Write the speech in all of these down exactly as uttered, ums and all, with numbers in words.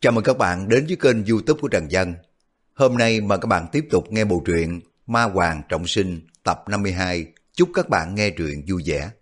Chào mừng các bạn đến với kênh YouTube của Trần Dân. Hôm nay mời các bạn tiếp tục nghe bộ truyện Ma Hoàng Trọng Sinh tập năm mươi hai. Chúc các bạn nghe truyện vui vẻ.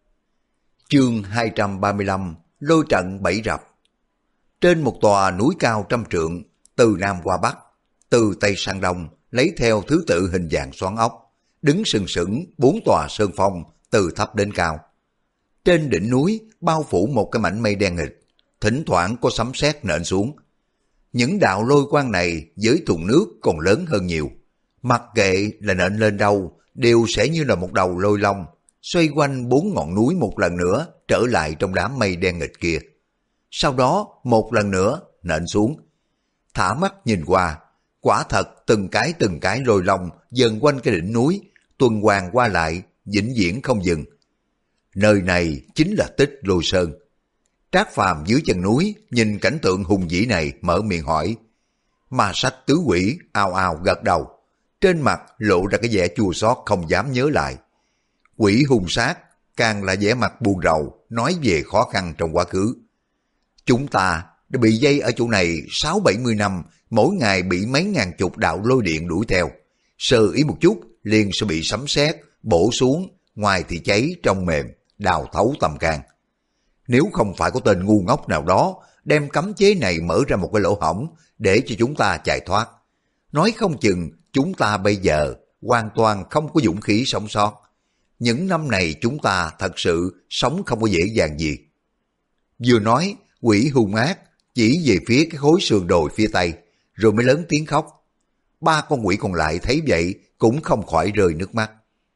Chương hai trăm ba mươi lăm, Lôi trận bảy rập. Trên một tòa núi cao trăm trượng, từ Nam qua Bắc, từ Tây sang Đông, lấy theo thứ tự hình dạng xoắn ốc, đứng sừng sững bốn tòa sơn phong từ thấp đến cao. Trên đỉnh núi bao phủ một cái mảnh mây đen nghịch, thỉnh thoảng có sấm sét nện xuống. Những đạo lôi quang này với thùng nước còn lớn hơn nhiều. Mặc kệ là nện lên đâu, đều sẽ như là một đầu lôi long, xoay quanh bốn ngọn núi một lần nữa trở lại trong đám mây đen nghịch kia. Sau đó một lần nữa nện xuống. Thả mắt nhìn qua, quả thật từng cái từng cái lôi long dần quanh cái đỉnh núi, tuần hoàn qua lại, vĩnh viễn không dừng. Nơi này chính là Tích Lôi Sơn. Trác Phàm dưới chân núi nhìn cảnh tượng hùng vĩ này mở miệng hỏi. Ma Sách tứ quỷ ào ào gật đầu, trên mặt lộ ra cái vẻ chua xót không dám nhớ lại. Quỷ hung sát càng là vẻ mặt buồn rầu, nói về khó khăn trong quá khứ. Chúng ta đã bị dây ở chỗ này sáu bảy mươi năm, mỗi ngày bị mấy ngàn chục đạo lôi điện đuổi theo. Sơ ý một chút liền sẽ bị sấm sét bổ xuống, ngoài thì cháy trong mềm, đào thấu tâm can. Nếu không phải có tên ngu ngốc nào đó đem cấm chế này mở ra một cái lỗ hổng để cho chúng ta chạy thoát, nói không chừng chúng ta bây giờ hoàn toàn không có dũng khí sống sót. Những năm này chúng ta thật sự sống không có dễ dàng gì. Vừa nói, quỷ hung ác chỉ về phía cái khối sườn đồi phía tây, rồi mới lớn tiếng khóc. Ba con quỷ còn lại thấy vậy cũng không khỏi rơi nước mắt.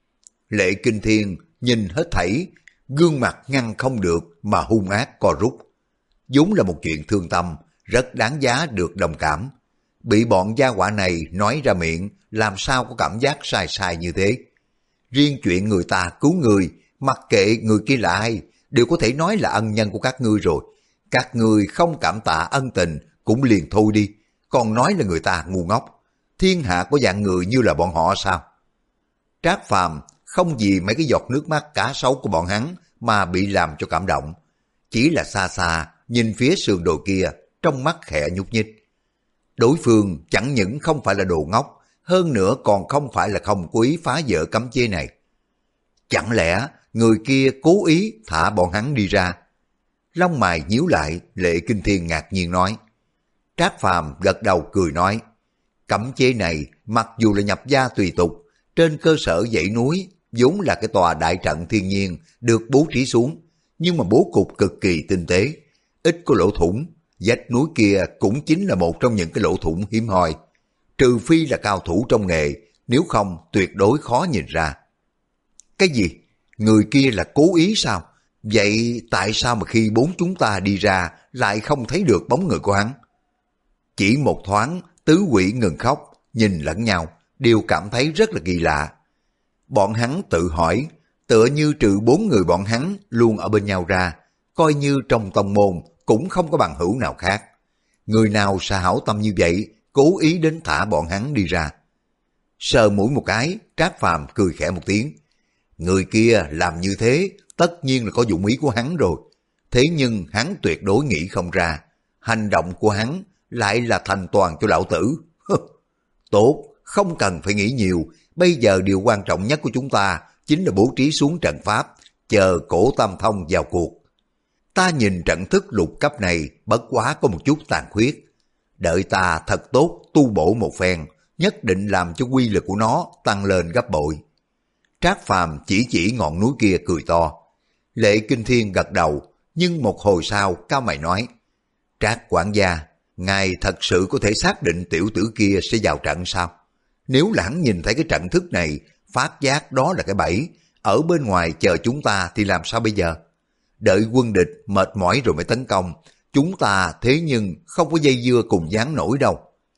Lệ Kinh Thiên nhìn hết thảy, gương mặt ngăn không được mà hung ác co rút. Vốn là một chuyện thương tâm, rất đáng giá được đồng cảm. Bị bọn gia hỏa này nói ra miệng, làm sao có cảm giác sai sai như thế. Riêng chuyện người ta cứu người, mặc kệ người kia là ai, đều có thể nói là ân nhân của các ngươi rồi. Các ngươi không cảm tạ ân tình cũng liền thôi đi, còn nói là người ta ngu ngốc. Thiên hạ có dạng người như là bọn họ sao? Trác Phàm không vì mấy cái giọt nước mắt cá sấu của bọn hắn mà bị làm cho cảm động. Chỉ là xa xa, nhìn phía sườn đồi kia, trong mắt khẽ nhúc nhích. Đối phương chẳng những không phải là đồ ngốc, hơn nữa còn không phải là không cố ý phá vỡ cấm chế này. Chẳng lẽ người kia cố ý thả bọn hắn đi ra? Lông mày nhíu lại, Lệ Kinh Thiên ngạc nhiên nói. Trác Phàm gật đầu cười nói, cấm chế này mặc dù là nhập gia tùy tục, trên cơ sở dãy núi vốn là cái tòa đại trận thiên nhiên được bố trí xuống, nhưng mà bố cục cực kỳ tinh tế, ít có lỗ thủng. Vách núi kia cũng chính là một trong những cái lỗ thủng hiếm hoi, trừ phi là cao thủ trong nghề, nếu không tuyệt đối khó nhìn ra. Cái gì? Người kia là cố ý sao? Vậy tại sao mà khi bốn chúng ta đi ra lại không thấy được bóng người của hắn? Chỉ một thoáng, tứ quỷ ngừng khóc, nhìn lẫn nhau, đều cảm thấy rất là kỳ lạ. Bọn hắn tự hỏi, tựa như trừ bốn người bọn hắn luôn ở bên nhau ra, coi như trong tông môn cũng không có bằng hữu nào khác. Người nào sa hảo tâm như vậy, cố ý đến thả bọn hắn đi ra. Sờ mũi một cái, Trác Phàm cười khẽ một tiếng. Người kia làm như thế, tất nhiên là có dụng ý của hắn rồi. Thế nhưng hắn tuyệt đối nghĩ không ra, hành động của hắn lại là thành toàn cho lão tử. Tốt, không cần phải nghĩ nhiều, bây giờ điều quan trọng nhất của chúng ta chính là bố trí xuống trận pháp, chờ Cổ Tam Thông vào cuộc. Ta nhìn trận thức lục cấp này bất quá có một chút tàn khuyết. Đợi ta thật tốt tu bổ một phen, nhất định làm cho quy lực của nó tăng lên gấp bội. Trác Phàm chỉ chỉ ngọn núi kia cười to. Lệ Kinh Thiên gật đầu, nhưng một hồi sau cao mày nói, Trác quản gia, ngài thật sự có thể xác định tiểu tử kia sẽ vào trận sao? Nếu là hắn nhìn thấy cái trận thức này, phát giác đó là cái bẫy, ở bên ngoài chờ chúng ta thì làm sao bây giờ? Đợi quân địch mệt mỏi rồi mới tấn công, chúng ta thế nhưng không có dây dưa cùng dáng nổi đâu.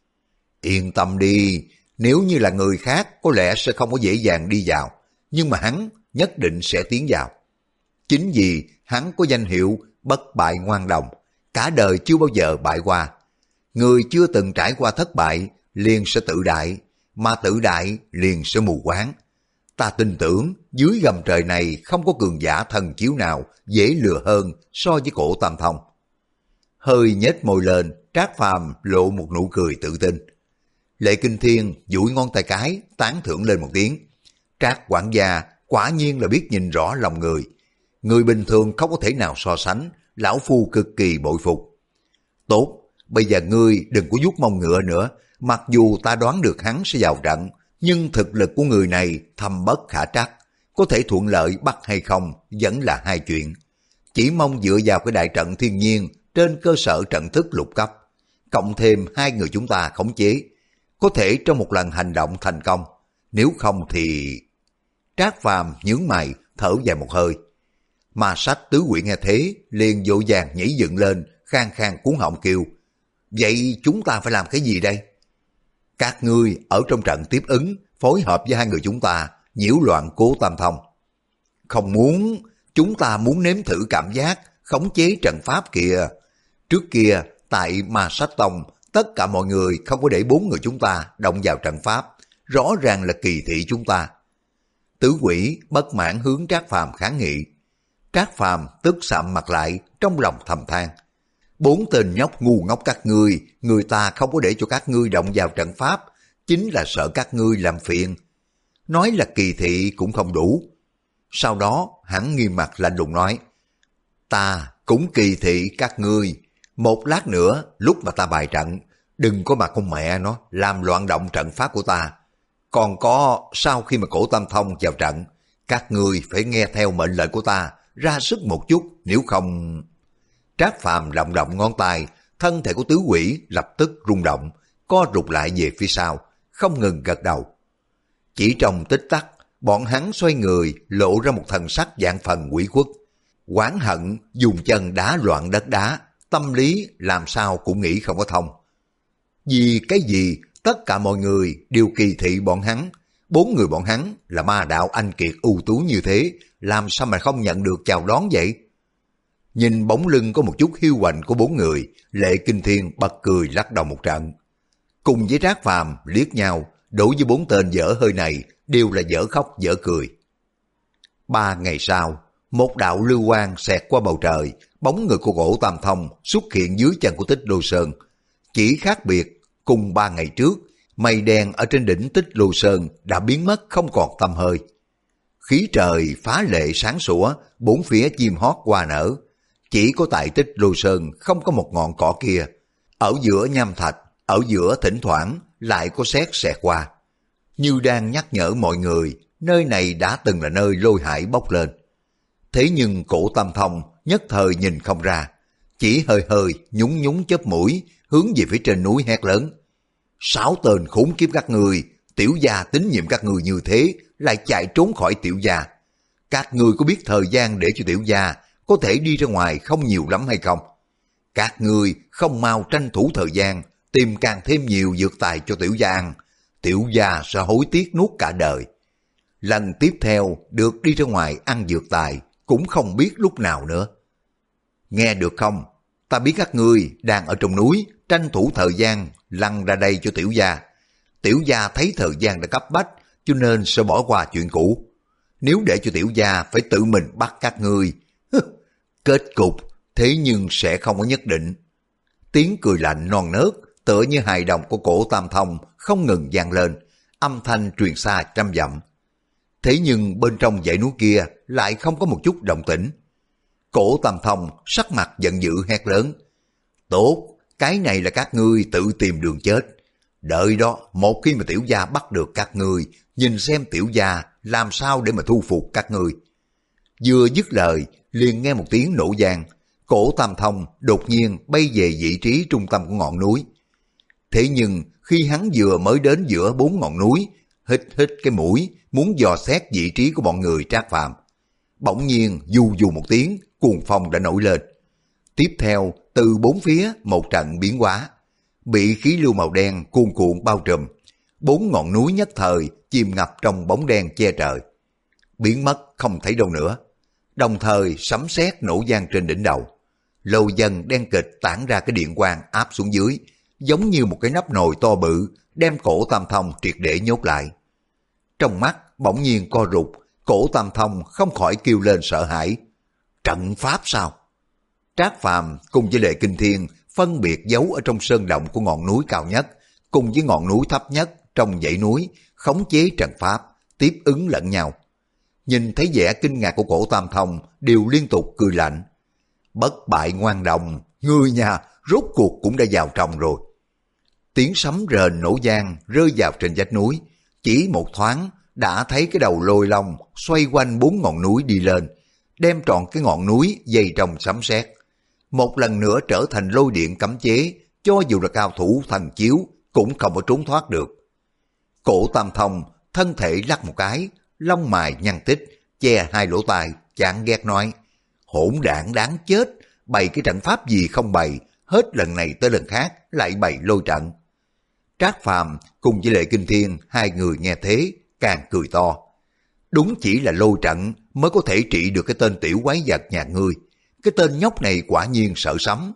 Yên tâm đi, nếu như là người khác có lẽ sẽ không có dễ dàng đi vào, nhưng mà hắn nhất định sẽ tiến vào. Chính vì hắn có danh hiệu bất bại ngoan đồng, cả đời chưa bao giờ bại qua. Người chưa từng trải qua thất bại liền sẽ tự đại, mà tự đại liền sẽ mù quáng. Ta tin tưởng dưới gầm trời này không có cường giả thần chiếu nào dễ lừa hơn so với Cổ Tam Thông. Hơi nhếch môi lên, Trác Phàm lộ một nụ cười tự tin. Lệ Kinh Thiên duỗi ngón tay cái, tán thưởng lên một tiếng. Trác quản gia quả nhiên là biết nhìn rõ lòng người. Người bình thường không có thể nào so sánh, lão phu cực kỳ bội phục. Tốt, bây giờ ngươi đừng có vuốt mông ngựa nữa, mặc dù ta đoán được hắn sẽ vào trận, nhưng thực lực của người này thâm bất khả trắc, có thể thuận lợi bắt hay không vẫn là hai chuyện. Chỉ mong dựa vào cái đại trận thiên nhiên trên cơ sở trận thức lục cấp, cộng thêm hai người chúng ta khống chế, có thể trong một lần hành động thành công, nếu không thì... Trác Phàm nhướng mày, thở dài một hơi. Ma Sách tứ quỷ nghe thế, liền vội vàng nhảy dựng lên, khang khang cuốn họng kêu. Vậy chúng ta phải làm cái gì đây? Các ngươi ở trong trận tiếp ứng, phối hợp với hai người chúng ta, nhiễu loạn Cố Tam Thông. Không muốn, chúng ta muốn nếm thử cảm giác, khống chế trận pháp kìa. Trước kia, tại Ma Sách Tông, tất cả mọi người không có để bốn người chúng ta động vào trận pháp, rõ ràng là kỳ thị chúng ta. Tứ quỷ bất mãn hướng Trác Phàm kháng nghị. Trác Phàm tức sạm mặt lại, trong lòng thầm than. Bốn tên nhóc ngu ngốc các ngươi, người ta không có để cho các ngươi động vào trận pháp, chính là sợ các ngươi làm phiền. Nói là kỳ thị cũng không đủ. Sau đó hắn nghiêm mặt lạnh lùng nói, ta cũng kỳ thị các ngươi. Một lát nữa, lúc mà ta bài trận, đừng có mà con mẹ nó làm loạn động trận pháp của ta. Còn có, sau khi mà Cổ Tam Thông vào trận, các ngươi phải nghe theo mệnh lệnh của ta, ra sức một chút, nếu không... Trác Phàm động động ngón tay, thân thể của tứ quỷ lập tức rung động, co rụt lại về phía sau, không ngừng gật đầu. Chỉ trong tích tắc, bọn hắn xoay người, lộ ra một thần sắc vạn phần quỷ khuất. Oán hận dùng chân đá loạn đất đá, tâm lý làm sao cũng nghĩ không có thông. Vì cái gì tất cả mọi người đều kỳ thị bọn hắn, bốn người bọn hắn là ma đạo anh kiệt ưu tú như thế, làm sao mà không nhận được chào đón vậy? Nhìn bóng lưng có một chút hiu quạnh của bốn người, Lệ Kinh Thiên bật cười lắc đầu một trận. Cùng với Trác Phàm liếc nhau, đối với bốn tên dở hơi này đều là dở khóc dở cười. Ba ngày sau, một đạo lưu quang xẹt qua bầu trời, bóng người của Cổ Tam Thông xuất hiện dưới chân của Tích Lô Sơn. Chỉ khác biệt, cùng ba ngày trước, mây đen ở trên đỉnh Tích Lô Sơn đã biến mất không còn tăm hơi. Khí trời phá lệ sáng sủa, bốn phía chim hót hoa nở. Chỉ có tại Tích Lô Sơn không có một ngọn cỏ kia. Ở giữa nham thạch, ở giữa thỉnh thoảng lại có sét xẹt qua. Như đang nhắc nhở mọi người, nơi này đã từng là nơi lôi hải bốc lên. Thế nhưng Cổ Tam Thông nhất thời nhìn không ra, chỉ hơi hơi nhún nhún chớp mũi, hướng về phía trên núi hét lớn. Sáu tên khốn kiếp các người, tiểu gia tín nhiệm các người như thế, lại chạy trốn khỏi tiểu gia. Các người có biết thời gian để cho tiểu gia có thể đi ra ngoài không nhiều lắm hay không? Các người không mau tranh thủ thời gian, tìm càng thêm nhiều dược tài cho tiểu gia ăn, tiểu gia sẽ hối tiếc nuốt cả đời. Lần tiếp theo được đi ra ngoài ăn dược tài cũng không biết lúc nào nữa. Nghe được không? Ta biết các ngươi đang ở trong núi tranh thủ thời gian lăn ra đây cho tiểu gia. Tiểu gia thấy thời gian đã cấp bách cho nên sẽ bỏ qua chuyện cũ. Nếu để cho tiểu gia phải tự mình bắt các ngươi, kết cục thế nhưng sẽ không có nhất định. Tiếng cười lạnh non nớt tựa như hài đồng của Cổ Tam Thông không ngừng vang lên, âm thanh truyền xa trăm dặm. Thế nhưng bên trong dãy núi kia lại không có một chút động tĩnh. Cổ Tam Thông sắc mặt giận dữ hét lớn. Tốt, cái này là các ngươi tự tìm đường chết. Đợi đó, một khi mà tiểu gia bắt được các ngươi, nhìn xem tiểu gia làm sao để mà thu phục các ngươi. Vừa dứt lời, liền nghe một tiếng nổ vang. Cổ Tam Thông đột nhiên bay về vị trí trung tâm của ngọn núi. Thế nhưng khi hắn vừa mới đến giữa bốn ngọn núi, hít hít cái mũi, muốn dò xét vị trí của bọn người Trác Phàm. Bỗng nhiên dù dù một tiếng, cuồng phong đã nổi lên. Tiếp theo, từ bốn phía một trận biến hóa, bị khí lưu màu đen cuồn cuộn bao trùm. Bốn ngọn núi nhất thời chìm ngập trong bóng đen che trời, biến mất không thấy đâu nữa. Đồng thời sấm sét nổ vang trên đỉnh đầu. Lầu dần đen kịch tản ra cái điện quang áp xuống dưới, giống như một cái nắp nồi to bự, đem Cổ Tam Thông triệt để nhốt lại. Trong mắt bỗng nhiên co rụt, Cổ Tam Thông không khỏi kêu lên sợ hãi. Trận pháp sao? Trác Phàm cùng với Lệ Kinh Thiên phân biệt giấu ở trong sơn động của ngọn núi cao nhất, cùng với ngọn núi thấp nhất trong dãy núi, khống chế trận pháp, tiếp ứng lẫn nhau. Nhìn thấy vẻ kinh ngạc của cổ Tam Thông, đều liên tục cười lạnh. Bất bại ngoan đồng, ngươi nhà rốt cuộc cũng đã vào trong rồi. Tiếng sấm rền nổ vang rơi vào trên vách núi, chỉ một thoáng đã thấy cái đầu lôi long xoay quanh bốn ngọn núi đi lên, đem trọn cái ngọn núi dây trong sấm sét. Một lần nữa trở thành lôi điện cấm chế, cho dù là cao thủ thần chiếu cũng không có trốn thoát được. Cổ Tam Thông thân thể lắc một cái, lông mày nhăn tích, che hai lỗ tai, chán ghét nói: hỗn đản đáng chết, bày cái trận pháp gì không bày, hết lần này tới lần khác lại bày lôi trận. Trác Phàm cùng với Lệ Kinh Thiên hai người nghe thế càng cười to. Đúng chỉ là lôi trận mới có thể trị được cái tên tiểu quái vật nhà ngươi. Cái tên nhóc này quả nhiên sợ sấm.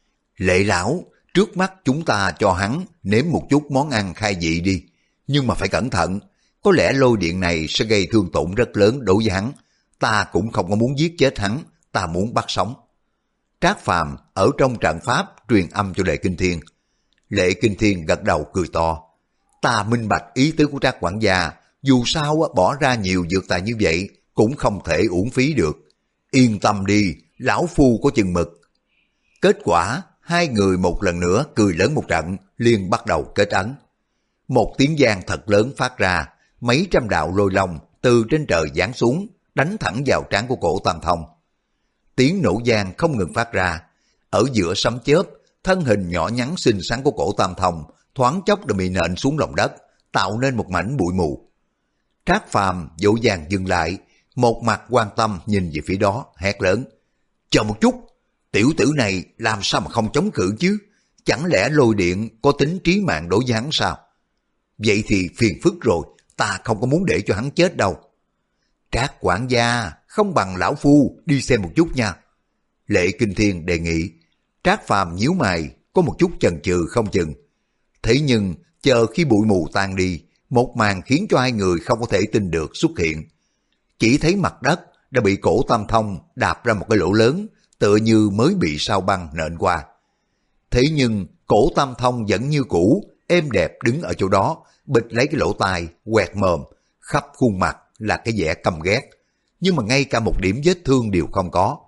Lệ lão, trước mắt chúng ta cho hắn nếm một chút món ăn khai vị đi. Nhưng mà phải cẩn thận, có lẽ lôi điện này sẽ gây thương tổn rất lớn đối với hắn. Ta cũng không có muốn giết chết hắn, ta muốn bắt sống. Trác Phàm ở trong trận pháp truyền âm cho Lệ Kinh Thiên. Lệ Kinh Thiên gật đầu cười to. Ta minh bạch ý tứ của Trác quản gia, dù sao bỏ ra nhiều dược tài như vậy cũng không thể uổng phí được. Yên tâm đi, lão phu có chừng mực. Kết quả, hai người một lần nữa cười lớn một trận, liền bắt đầu kết ấn. Một tiếng vang thật lớn phát ra, mấy trăm đạo lôi long từ trên trời giáng xuống, đánh thẳng vào trán của cổ Tam Thông. Tiếng nổ vang không ngừng phát ra, ở giữa sấm chớp, thân hình nhỏ nhắn xinh xắn của cổ Tam Thông thoáng chốc đã bị nện xuống lòng đất, tạo nên một mảnh bụi mù. Trác Phàm vội vàng dừng lại, một mặt quan tâm nhìn về phía đó, hét lớn: chờ một chút, tiểu tử này làm sao mà không chống cự chứ? Chẳng lẽ lôi điện có tính trí mạng đối với hắn sao? Vậy thì phiền phức rồi, ta không có muốn để cho hắn chết đâu. Trác quản gia, không bằng lão phu đi xem một chút nha. Lệ Kinh Thiên đề nghị. Trác Phàm nhíu mày, có một chút chần chừ không chừng. Thế nhưng chờ khi bụi mù tan đi, một màn khiến cho hai người không có thể tin được xuất hiện. Chỉ thấy mặt đất đã bị cổ Tam Thông đạp ra một cái lỗ lớn, tựa như mới bị sao băng nện qua. Thế nhưng cổ Tam Thông vẫn như cũ, êm đẹp đứng ở chỗ đó, bịt lấy cái lỗ tai, quẹt mồm, khắp khuôn mặt là cái vẻ căm ghét, nhưng mà ngay cả một điểm vết thương đều không có.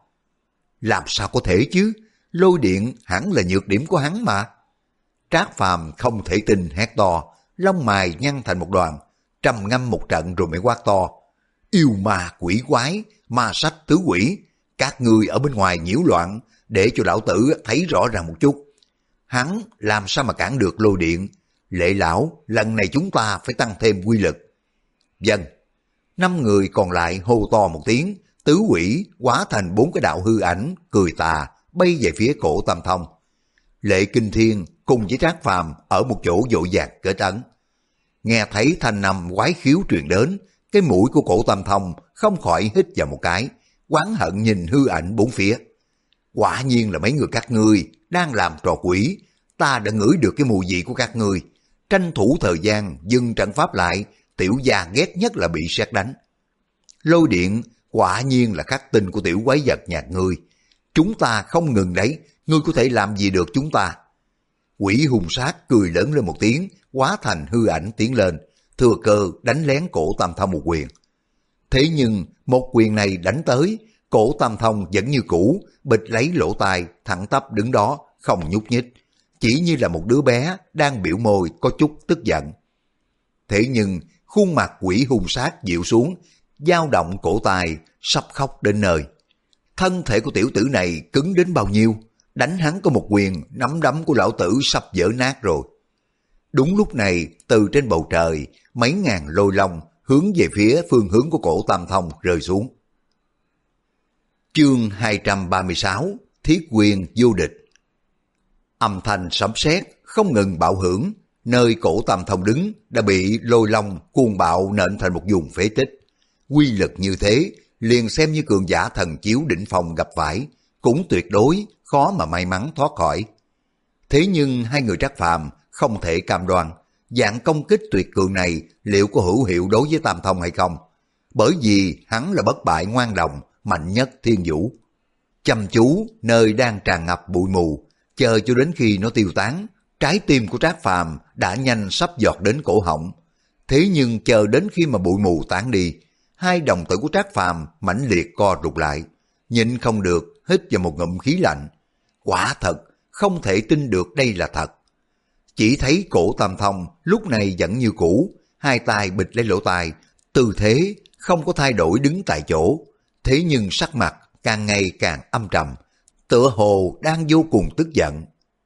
Làm sao có thể chứ? Lôi điện hẳn là nhược điểm của hắn mà. Trác Phàm không thể tin hét to, lông mày nhăn thành một đoàn, trầm ngâm một trận rồi mới quát to: yêu ma quỷ quái, ma sách tứ quỷ, các ngươi ở bên ngoài nhiễu loạn, để cho lão tử thấy rõ ràng một chút. Hắn làm sao mà cản được lôi điện? Lệ lão, lần này chúng ta phải tăng thêm quy lực. Vâng. Năm người còn lại hô to một tiếng, tứ quỷ hóa thành bốn cái đạo hư ảnh, cười tà, bay về phía cổ Tam Thông. Lệ Kinh Thiên cùng với Trác Phàm ở một chỗ vội vàng kết ấn. Nghe thấy thanh âm quái khiếu truyền đến, cái mũi của cổ Tam Thông không khỏi hít vào một cái, oán hận nhìn hư ảnh bốn phía. Quả nhiên là mấy người các ngươi đang làm trò quỷ, ta đã ngửi được cái mùi vị của các ngươi. Tranh thủ thời gian dừng trận pháp lại, tiểu gia ghét nhất là bị sét đánh. Lôi điện quả nhiên là khắc tinh của tiểu quái vật nhà ngươi. Chúng ta không ngừng đấy, ngươi có thể làm gì được chúng ta? Quỷ hung sát cười lớn lên một tiếng, hóa thành hư ảnh tiến lên, thừa cơ đánh lén cổ Tam Thông một quyền. Thế nhưng một quyền này đánh tới, cổ Tam Thông vẫn như cũ, bịt lấy lỗ tai, thẳng tắp đứng đó, không nhúc nhích, chỉ như là một đứa bé đang biểu môi có chút tức giận. Thế nhưng khuôn mặt quỷ hung sát dịu xuống, dao động cổ tai, sắp khóc đến nơi. Thân thể của tiểu tử này cứng đến bao nhiêu, đánh hắn có một quyền, nắm đấm của lão tử sắp vỡ nát rồi. Đúng lúc này, từ trên bầu trời, mấy ngàn lôi long hướng về phía phương hướng của cổ Tam Thông rơi xuống. Chương hai trăm ba mươi sáu, Thiết quyền vô địch. Âm thanh sấm sét không ngừng bạo hưởng, nơi cổ Tam Thông đứng đã bị lôi long cuồng bạo nện thành một vùng phế tích. Quy lực như thế, liền xem như cường giả thần chiếu đỉnh phong gặp phải, cũng tuyệt đối khó mà may mắn thoát khỏi. Thế nhưng hai người Trác Phàm không thể cam đoan, dạng công kích tuyệt cường này liệu có hữu hiệu đối với Tam Thông hay không, bởi vì hắn là bất bại ngoan đồng, mạnh nhất thiên vũ. Chăm chú nơi đang tràn ngập bụi mù, chờ cho đến khi nó tiêu tán, trái tim của Trác Phàm đã nhanh sắp giọt đến cổ họng. Thế nhưng chờ đến khi mà bụi mù tán đi, hai đồng tử của Trác Phàm mãnh liệt co rụt lại, nhịn không được hít vào một ngụm khí lạnh. Quả thật, không thể tin được đây là thật. Chỉ thấy Cổ Tam Thông lúc này vẫn như cũ, hai tay bịt lấy lỗ tai, tư thế không có thay đổi đứng tại chỗ. Thế nhưng sắc mặt càng ngày càng âm trầm, tựa hồ đang vô cùng tức giận.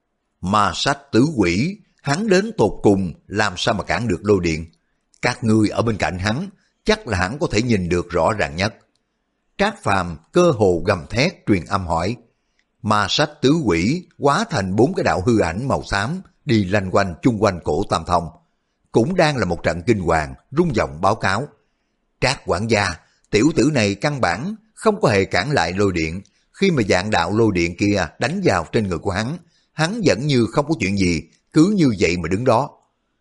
Ma Sách Tứ Quỷ, hắn đến tột cùng làm sao mà cản được lôi điện? Các ngươi ở bên cạnh hắn, chắc là hắn có thể nhìn được rõ ràng nhất. Trác Phàm cơ hồ gầm thét truyền âm hỏi. Ma Sách Tứ Quỷ hóa thành bốn cái đạo hư ảnh màu xám đi lanh quanh chung quanh Cổ Tam Thông. Cũng đang là một trận kinh hoàng, rung giọng báo cáo. Trác quản gia, tiểu tử này căn bản không có hề cản lại lôi điện. Khi mà dạng đạo lôi điện kia đánh vào trên người của hắn, hắn vẫn như không có chuyện gì, cứ như vậy mà đứng đó.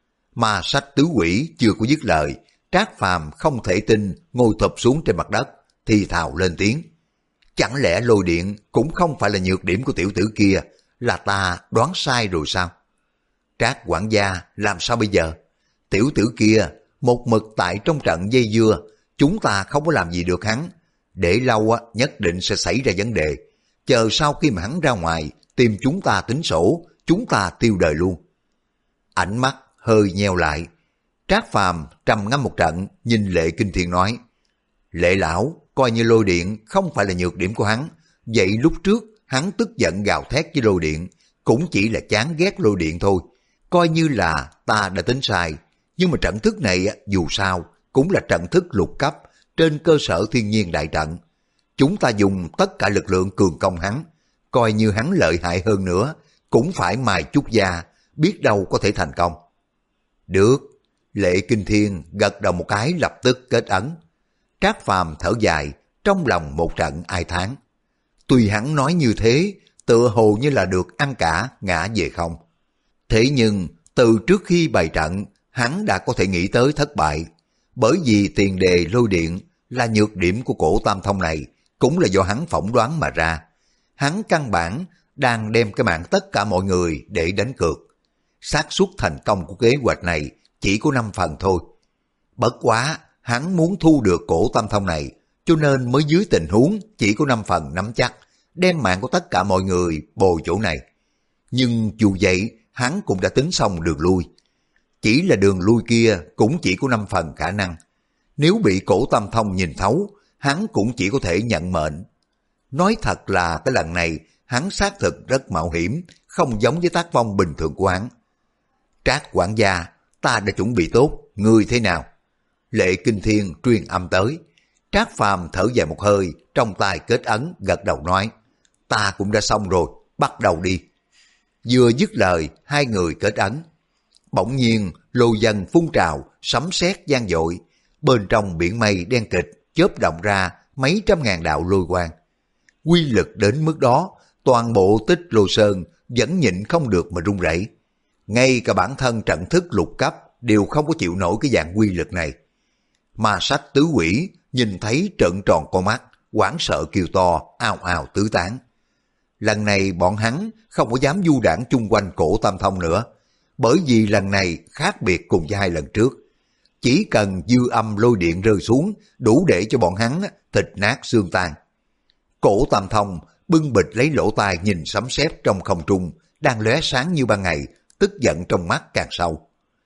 Ma Sách Tứ Quỷ chưa có dứt lời, Trác Phàm không thể tin ngồi thụp xuống trên mặt đất, thì thào lên tiếng. Chẳng lẽ lôi điện cũng không phải là nhược điểm của tiểu tử kia, là ta đoán sai rồi sao? Trác quản gia, làm sao bây giờ? Tiểu tử kia một mực tại trong trận dây dưa, chúng ta không có làm gì được hắn. Để lâu á, nhất định sẽ xảy ra vấn đề. Chờ sau khi mà hắn ra ngoài, tìm chúng ta tính sổ, chúng ta tiêu đời luôn. Ánh mắt hơi nheo lại. Trác Phàm trầm ngâm một trận, nhìn Lệ Kinh Thiên nói. Lệ lão, coi như lôi điện không phải là nhược điểm của hắn. Vậy lúc trước, hắn tức giận gào thét với lôi điện, cũng chỉ là chán ghét lôi điện thôi. Coi như là ta đã tính sai. Nhưng mà trận thức này dù sao cũng là trận thức lục cấp, trên cơ sở thiên nhiên đại trận. Chúng ta dùng tất cả lực lượng cường công hắn, coi như hắn lợi hại hơn nữa, cũng phải mài chút da, biết đâu có thể thành công. Được, Lệ Kinh Thiên gật đầu một cái lập tức kết ấn. Trác Phàm thở dài, trong lòng một trận ai thán. Tuy hắn nói như thế, tựa hồ như là được ăn cả, ngã về không. Thế nhưng, từ trước khi bày trận, hắn đã có thể nghĩ tới thất bại. Bởi vì tiền đề lôi điện là nhược điểm của Cổ Tam Thông này, cũng là do hắn phỏng đoán mà ra. Hắn căn bản đang đem cái mạng tất cả mọi người để đánh cược. Xác suất thành công của kế hoạch này chỉ có năm phần thôi. Bất quá, hắn muốn thu được Cổ Tam Thông này, cho nên mới dưới tình huống chỉ có năm phần nắm chắc, đem mạng của tất cả mọi người bồi chỗ này. Nhưng dù vậy, hắn cũng đã tính xong đường lui. Chỉ là đường lui kia cũng chỉ có năm phần khả năng. Nếu bị Cổ Tam Thông nhìn thấu, hắn cũng chỉ có thể nhận mệnh. Nói thật là cái lần này, hắn xác thực rất mạo hiểm, không giống với tác phong bình thường của hắn. Trác quản gia, ta đã chuẩn bị tốt, ngươi thế nào? Lệ Kinh Thiên truyền âm tới. Trác Phàm thở dài một hơi, trong tay kết ấn, gật đầu nói. Ta cũng đã xong rồi, bắt đầu đi. Vừa dứt lời, hai người kết ấn. Bỗng nhiên, lôi dân phun trào, sấm sét vang dội. Bên trong biển mây đen kịch, chớp động ra mấy trăm ngàn đạo lôi quang. Quy lực đến mức đó, toàn bộ Tích Lô Sơn vẫn nhịn không được mà run rẩy. Ngay cả bản thân trận thức lục cấp đều không có chịu nổi cái dạng quy lực này. Ma Sách Tứ Quỷ nhìn thấy trợn tròn con mắt, hoảng sợ kêu to, ào ào tứ tán. Lần này bọn hắn không có dám du đảng chung quanh Cổ Tam Thông nữa, bởi vì lần này khác biệt cùng với hai lần trước. Chỉ cần dư âm lôi điện rơi xuống, đủ để cho bọn hắn thịt nát xương tan. Cổ Tam Thông bưng bịch lấy lỗ tai nhìn sấm sét trong không trung, đang lóe sáng như ban ngày, tức giận trong mắt càng sâu.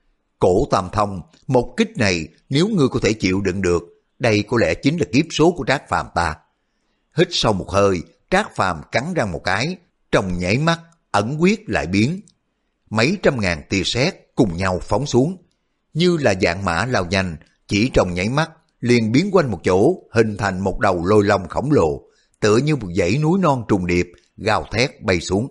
Cổ Tam Thông, một kích này nếu ngươi có thể chịu đựng được, đây có lẽ chính là kiếp số của Trác Phàm ta. Hít sâu một hơi, Trác Phàm cắn răng một cái, trong nháy mắt, ẩn quyết lại biến. Mấy trăm ngàn tia sét cùng nhau phóng xuống, như là dạng mã lao nhanh, chỉ trong nháy mắt, liền biến quanh một chỗ, hình thành một đầu lôi long khổng lồ, tựa như một dãy núi non trùng điệp, gào thét bay xuống.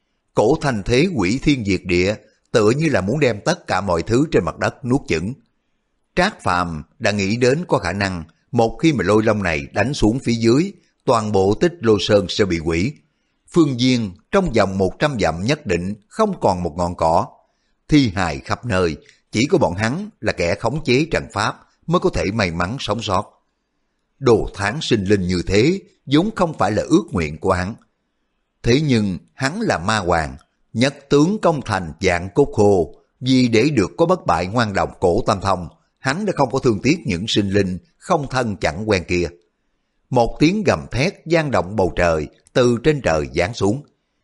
Cổ thành thế quỷ thiên diệt địa, tựa như là muốn đem tất cả mọi thứ trên mặt đất nuốt chửng. Trác Phàm đã nghĩ đến có khả năng, một khi mà lôi long này đánh xuống phía dưới, toàn bộ Tích Lô Sơn sẽ bị hủy. Phương Viên trong vòng một trăm dặm nhất định không còn một ngọn cỏ. Thi hài khắp nơi, chỉ có bọn hắn là kẻ khống chế trận pháp mới có thể may mắn sống sót. Đồ tháng sinh linh như thế, vốn không phải là ước nguyện của hắn. Thế nhưng hắn là ma hoàng, nhất tướng công thành dạng cốt khô, vì để được có bất bại ngoan đồng Cổ Tam Thông, hắn đã không có thương tiếc những sinh linh không thân chẳng quen kia. Một tiếng gầm thét vang động bầu trời, từ trên trời giáng xuống.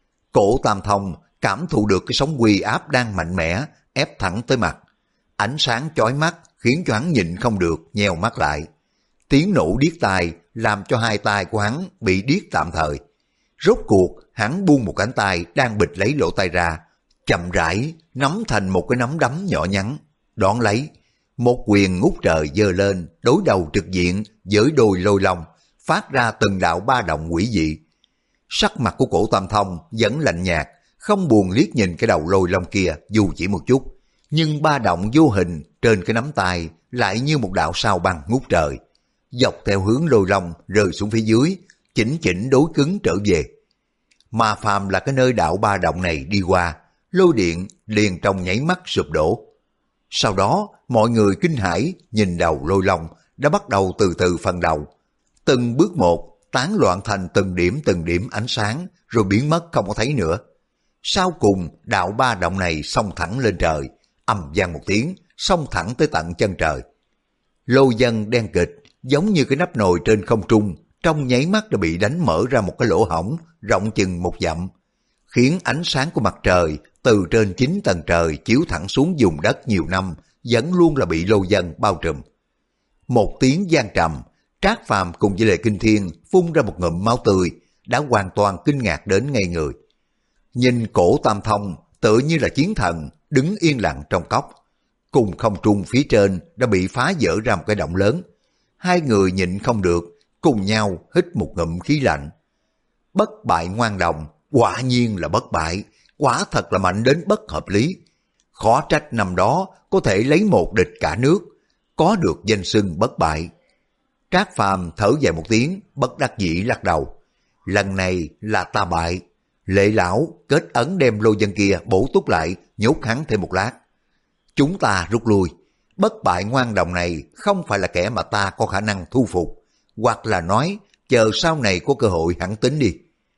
Cổ Tam Thông cảm thụ được cái sóng uy áp đang mạnh mẽ ép thẳng tới mặt. Ánh sáng chói mắt khiến cho hắn nhìn không được, nheo mắt lại. Tiếng nổ điếc tai làm cho hai tay của hắn bị điếc tạm thời. Rốt cuộc hắn buông một cánh tay đang bịt lấy lỗ tai ra, chậm rãi nắm thành một cái nắm đấm nhỏ nhắn, đón lấy một quyền ngút trời giơ lên, đối đầu trực diện với đôi lôi long, phát ra từng đạo ba động quỷ dị. Sắc mặt của Cổ Tam Thông vẫn lạnh nhạt, không buồn liếc nhìn cái đầu lôi long kia dù chỉ một chút, nhưng ba động vô hình trên cái nắm tay lại như một đạo sao băng ngút trời, dọc theo hướng lôi long rơi xuống phía dưới, chỉnh chỉnh đối cứng trở về. Mà phàm là cái nơi đạo ba động này đi qua, lôi điện liền trong nháy mắt sụp đổ. Sau đó mọi người kinh hãi nhìn đầu lôi long đã bắt đầu từ từ phần đầu, từng bước một tán loạn thành từng điểm từng điểm ánh sáng rồi biến mất không có thấy nữa. Sau cùng đạo ba động này xông thẳng lên trời, ầm vang một tiếng, xông thẳng tới tận chân trời. Lôi vân đen kịch giống như cái nắp nồi trên không trung, trong nháy mắt đã bị đánh mở ra một cái lỗ hổng rộng chừng một dặm, khiến ánh sáng của mặt trời từ trên chín tầng trời chiếu thẳng xuống vùng đất nhiều năm vẫn luôn là bị lôi vân bao trùm. Một tiếng vang trầm, Trác Phàm cùng với Lệ Kinh Thiên phun ra một ngụm máu tươi, đã hoàn toàn kinh ngạc đến ngây người. Nhìn Cổ Tam Thông tựa như là chiến thần đứng yên lặng trong cốc, cùng không trung phía trên đã bị phá vỡ ra một cái động lớn. Hai người nhịn không được, cùng nhau hít một ngụm khí lạnh. Bất bại ngoan đồng, quả nhiên là bất bại, quả thật là mạnh đến bất hợp lý. Khó trách năm đó có thể lấy một địch cả nước, có được danh xưng bất bại. Trác Phàm thở dài một tiếng, bất đắc dĩ lắc đầu. Lần này là ta bại. Lệ lão kết ấn đem lôi dân kia bổ túc lại, nhốt hắn thêm một lát. Chúng ta rút lui. Bất bại ngoan đồng này không phải là kẻ mà ta có khả năng thu phục, hoặc là nói chờ sau này có cơ hội hắn tính đi.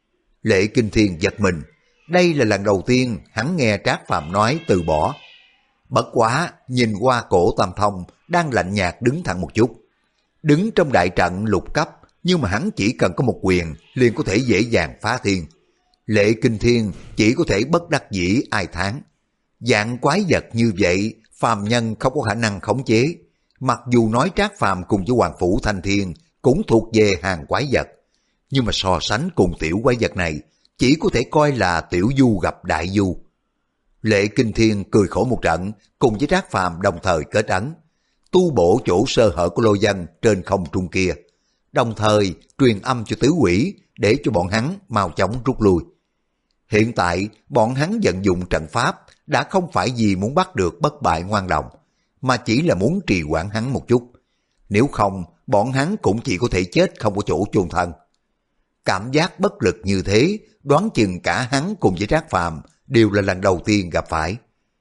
Lệ Kinh Thiên giật mình. Đây là lần đầu tiên hắn nghe Trác Phàm nói từ bỏ. Bất quá nhìn qua Cổ Tam Thông đang lạnh nhạt đứng thẳng một chút. Đứng trong đại trận lục cấp, nhưng mà hắn chỉ cần có một quyền liền có thể dễ dàng phá thiên. Lệ Kinh Thiên chỉ có thể bất đắc dĩ ai thán. Dạng quái vật như vậy phàm nhân không có khả năng khống chế. Mặc dù nói Trác Phàm cùng với Hoàng Phủ Thanh Thiên cũng thuộc về hàng quái vật, nhưng mà so sánh cùng tiểu quái vật này chỉ có thể coi là tiểu du gặp đại du. Lệ Kinh Thiên cười khổ một trận, cùng với Trác Phàm đồng thời kết ấn, tu bổ chỗ sơ hở của lôi dân trên không trung kia, đồng thời truyền âm cho tứ quỷ để cho bọn hắn mau chóng rút lui. Hiện tại bọn hắn vận dụng trận pháp đã không phải vì muốn bắt được bất bại ngoan đồng, mà chỉ là muốn trì hoãn hắn một chút. Nếu không, bọn hắn cũng chỉ có thể chết không có chỗ chôn thân. Cảm giác bất lực như thế, đoán chừng cả hắn cùng với Trác Phàm đều là lần đầu tiên gặp phải.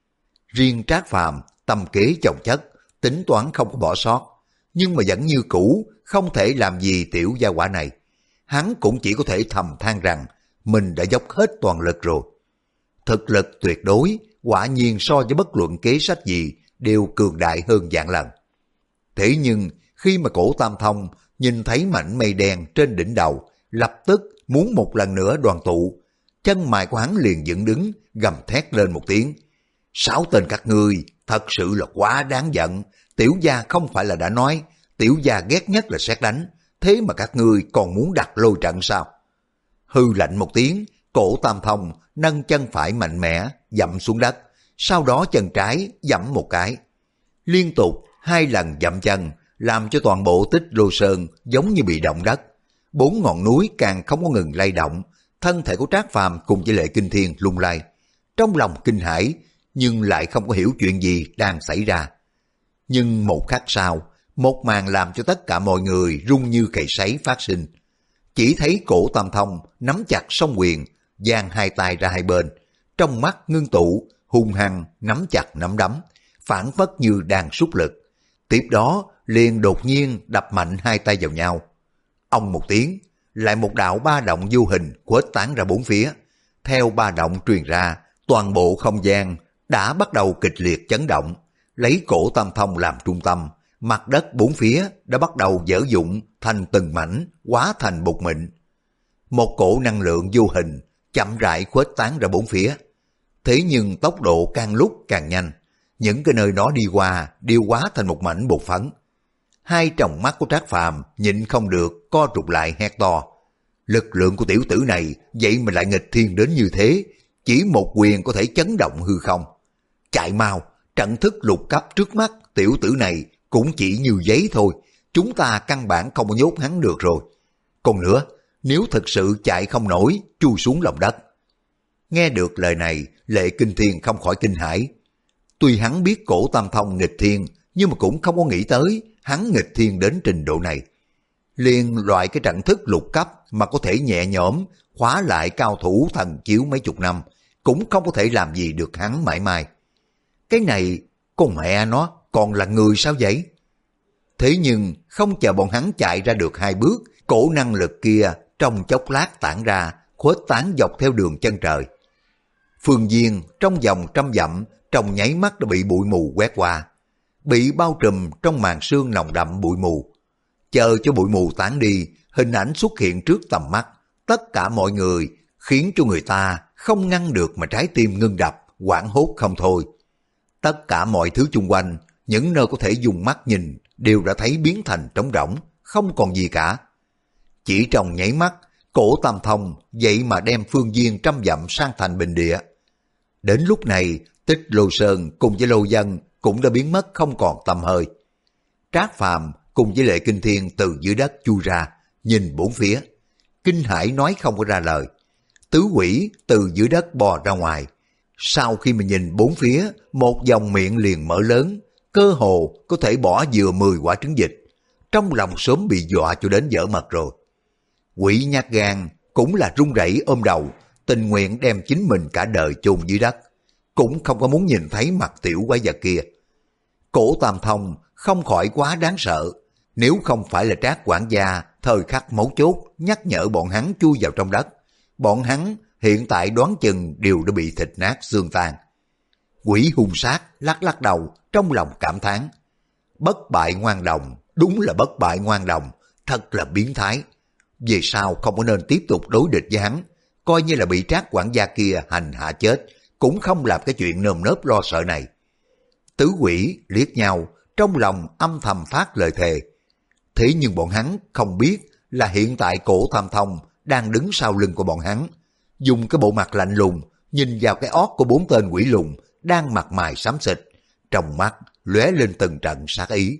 Riêng Trác Phàm tâm kế chồng chất, tính toán không có bỏ sót, nhưng mà vẫn như cũ không thể làm gì tiểu gia quả này. Hắn cũng chỉ có thể thầm than rằng mình đã dốc hết toàn lực rồi. Thực lực tuyệt đối, quả nhiên so với bất luận kế sách gì đều cường đại hơn vạn lần. Thế nhưng khi mà Cổ Tam Thông nhìn thấy mảnh mây đen trên đỉnh đầu, lập tức muốn một lần nữa đoàn tụ, chân mày của hắn liền dựng đứng, gầm thét lên một tiếng. Sáu tên các ngươi thật sự là quá đáng giận. Tiểu gia không phải là đã nói tiểu gia ghét nhất là sét đánh, thế mà các ngươi còn muốn đặt lôi trận sao? Hư lạnh một tiếng, Cổ Tam Thông nâng chân phải mạnh mẽ dậm xuống đất, sau đó chân trái dẫm một cái. Liên tục hai lần dậm chân làm cho toàn bộ Tích Lô Sơn giống như bị động đất. Bốn ngọn núi càng không có ngừng lay động, thân thể của Trác Phàm cùng với Lệ Kinh Thiên lung lay. Trong lòng kinh hãi, nhưng lại không có hiểu chuyện gì đang xảy ra. Nhưng một khắc sau, một màn làm cho tất cả mọi người run như cầy sấy phát sinh. Chỉ thấy Cổ Tam Thông nắm chặt song quyền, giang hai tay ra hai bên, trong mắt ngưng tụ, hung hăng nắm chặt nắm đấm, phản phất như đang sút lực. Tiếp đó liền đột nhiên đập mạnh hai tay vào nhau. Ông một tiếng, lại một đạo ba động vô hình khuếch tán ra bốn phía. Theo ba động truyền ra, toàn bộ không gian đã bắt đầu kịch liệt chấn động, lấy Cổ Tam Thông làm trung tâm, mặt đất bốn phía đã bắt đầu vỡ vụn thành từng mảnh, hóa thành bột mịn. Một cổ năng lượng vô hình chậm rãi khuếch tán ra bốn phía. Thế nhưng tốc độ càng lúc càng nhanh, những cái nơi nó đi qua đều hóa thành một mảnh bột phấn. Hai tròng mắt của Trác Phàm nhịn không được co rụt lại hét to. Lực lượng của tiểu tử này vậy mà lại nghịch thiên đến như thế, chỉ một quyền có thể chấn động hư không. Chạy mau, trận thức lục cấp trước mắt tiểu tử này cũng chỉ như giấy thôi, chúng ta căn bản không có nhốt hắn được rồi. Còn nữa, nếu thực sự chạy không nổi, chui xuống lòng đất. Nghe được lời này, Lệ Kinh Thiên không khỏi kinh hãi. Tuy hắn biết Cổ Tam Thông nghịch thiên, nhưng mà cũng không có nghĩ tới hắn nghịch thiên đến trình độ này. Liền loại cái trận thức lục cấp mà có thể nhẹ nhõm khóa lại cao thủ thần chiếu mấy chục năm, cũng không có thể làm gì được hắn mãi mãi. Cái này, con mẹ nó còn là người sao vậy? Thế nhưng không chờ bọn hắn chạy ra được hai bước, cổ năng lực kia trong chốc lát tản ra, khuếch tán dọc theo đường chân trời. Phương viên trong vòng trăm dặm trong nháy mắt đã bị bụi mù quét qua, bị bao trùm trong màn sương nồng đậm bụi mù. Chờ cho bụi mù tán đi, hình ảnh xuất hiện trước tầm mắt, tất cả mọi người khiến cho người ta không ngăn được mà trái tim ngưng đập, hoảng hốt không thôi. Tất cả mọi thứ chung quanh, những nơi có thể dùng mắt nhìn đều đã thấy biến thành trống rỗng, không còn gì cả. Chỉ trong nháy mắt, Cổ Tam Thông vậy mà đem phương viên trăm dặm sang thành bình địa. Đến lúc này, Tích Lô Sơn cùng với Lô Dân cũng đã biến mất không còn tăm hơi. Trác Phàm cùng với Lệ Kinh Thiên từ dưới đất chui ra, nhìn bốn phía. Kinh hãi nói không có ra lời. Tứ quỷ từ dưới đất bò ra ngoài. Sau khi mình nhìn bốn phía, một dòng miệng liền mở lớn, cơ hồ có thể bỏ vừa mười quả trứng vịt. Trong lòng sớm bị dọa cho đến dở mật rồi. Quỷ nhát gan cũng là run rẩy ôm đầu, tình nguyện đem chính mình cả đời chôn dưới đất, cũng không có muốn nhìn thấy mặt tiểu quái vật kia. Cổ Tam Thông không khỏi quá đáng sợ, nếu không phải là Trác quản gia thời khắc mấu chốt nhắc nhở bọn hắn chui vào trong đất, bọn hắn hiện tại đoán chừng đều đã bị thịt nát xương tan. Quỷ hung sát lắc lắc đầu trong lòng cảm thán. Bất bại ngoan đồng, đúng là bất bại ngoan đồng, thật là biến thái. Về sau không có nên tiếp tục đối địch với hắn, coi như là bị Trác quản gia kia hành hạ chết, cũng không làm cái chuyện nơm nớp lo sợ này. Tứ quỷ liếc nhau, trong lòng âm thầm phát lời thề. Thế nhưng bọn hắn không biết là hiện tại Cổ Tam Thông đang đứng sau lưng của bọn hắn, dùng cái bộ mặt lạnh lùng nhìn vào cái ót của bốn tên quỷ lùn đang mặt mày xám xịt, trong mắt lóe lên từng trận sát ý.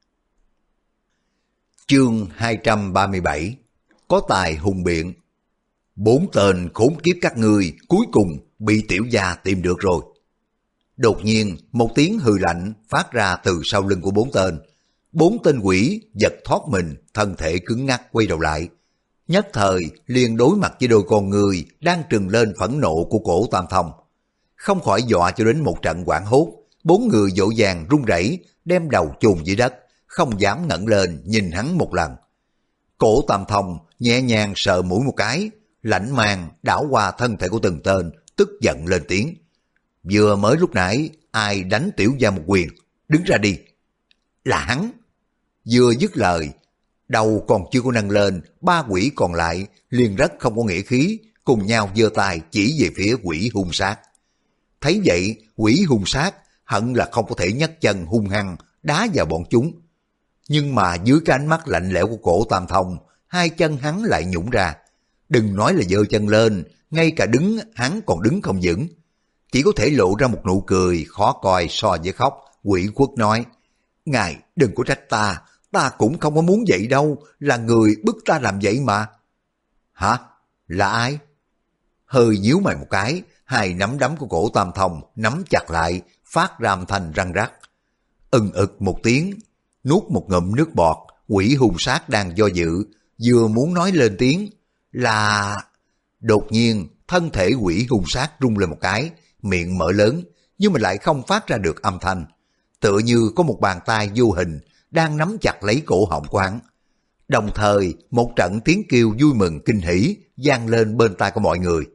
Chương hai trăm ba mươi bảy. Có tài hùng biện. Bốn tên khốn kiếp các ngươi cuối cùng bị tiểu gia tìm được rồi. Đột nhiên một tiếng hừ lạnh phát ra từ sau lưng của bốn tên. Bốn tên quỷ giật thoát mình, thân thể cứng ngắc quay đầu lại. Nhất thời liền đối mặt với đôi con người đang trừng lên phẫn nộ của Cổ Tam Thông. Không khỏi dọa cho đến một trận hoảng hốt, bốn người vội vàng run rẩy đem đầu chôn dưới đất, không dám ngẩng lên nhìn hắn một lần. Cổ Tam Thông nhẹ nhàng sờ mũi một cái, lãnh mang đảo qua thân thể của từng tên, tức giận lên tiếng. Vừa mới lúc nãy ai đánh tiểu gia một quyền, đứng ra đi. Là hắn. Vừa dứt lời, đầu còn chưa có nâng lên, ba quỷ còn lại liền rất không có nghĩa khí, cùng nhau giơ tay chỉ về phía quỷ hung sát. Thấy vậy, quỷ hung sát hận là không có thể nhấc chân hung hăng đá vào bọn chúng. Nhưng mà dưới cái ánh mắt lạnh lẽo của Cổ Tam Thông, hai chân hắn lại nhũn ra. Đừng nói là giơ chân lên, ngay cả đứng hắn còn đứng không vững. Chỉ có thể lộ ra một nụ cười khó coi so với khóc, quỷ khuất nói. Ngài đừng có trách ta, ta cũng không có muốn vậy đâu, là người bức ta làm vậy mà. Hả? Là ai? Hơi nhíu mày một cái, hai nắm đấm của Cổ Tam Thông nắm chặt lại, phát ra âm thanh răng rắc. Ừng ực một tiếng, nuốt một ngụm nước bọt, quỷ hung sát đang do dự, vừa muốn nói lên tiếng, là... Đột nhiên, thân thể quỷ hung sát rung lên một cái, miệng mở lớn, nhưng mà lại không phát ra được âm thanh. Tựa như có một bàn tay vô hình đang nắm chặt lấy cổ họng của hắn. Đồng thời, một trận tiếng kêu vui mừng kinh hỉ vang lên bên tai của mọi người.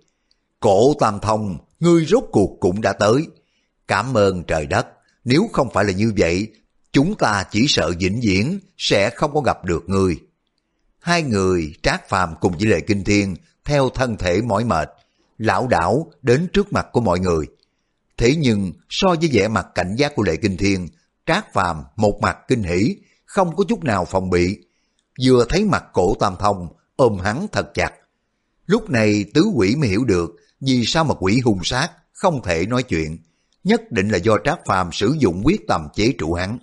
Cổ Tam Thông, ngươi rốt cuộc cũng đã tới. Cảm ơn trời đất, nếu không phải là như vậy, chúng ta chỉ sợ vĩnh viễn sẽ không có gặp được ngươi. Hai người Trác Phàm cùng với Lệ Kinh Thiên theo thân thể mỏi mệt, lảo đảo đến trước mặt của mọi người. Thế nhưng so với vẻ mặt cảnh giác của Lệ Kinh Thiên, Trác Phàm một mặt kinh hỉ, không có chút nào phòng bị. Vừa thấy mặt Cổ Tam Thông, ôm hắn thật chặt. Lúc này tứ quỷ mới hiểu được vì sao mà quỷ hung sát không thể nói chuyện, nhất định là do Trác Phàm sử dụng quyết tâm chế trụ hắn.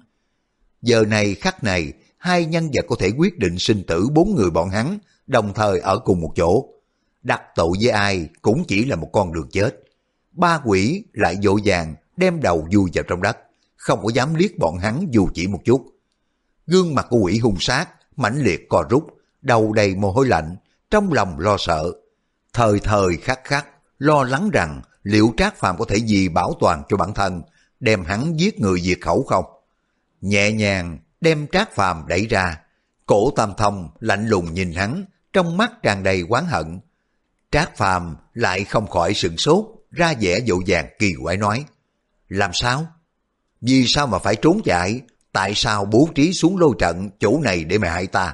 Giờ này khắc này, hai nhân vật có thể quyết định sinh tử bốn người bọn hắn đồng thời ở cùng một chỗ. Đặt tội với ai cũng chỉ là một con đường chết. Ba quỷ lại vội vàng đem đầu vùi vào trong đất, không có dám liếc bọn hắn dù chỉ một chút. Gương mặt của quỷ hung sát mãnh liệt co rút, đầu đầy mồ hôi lạnh, trong lòng lo sợ. Thời thời khắc khắc lo lắng rằng liệu Trác Phàm có thể vì bảo toàn cho bản thân đem hắn giết người diệt khẩu không. Nhẹ nhàng đem Trác Phàm đẩy ra, Cổ Tam Thông lạnh lùng nhìn hắn, trong mắt tràn đầy oán hận. Trác Phàm lại không khỏi sửng sốt, ra vẻ dội vàng kỳ quái nói: làm sao? Vì sao mà phải trốn chạy? Tại sao bố trí xuống lôi trận chỗ này để mà hại ta?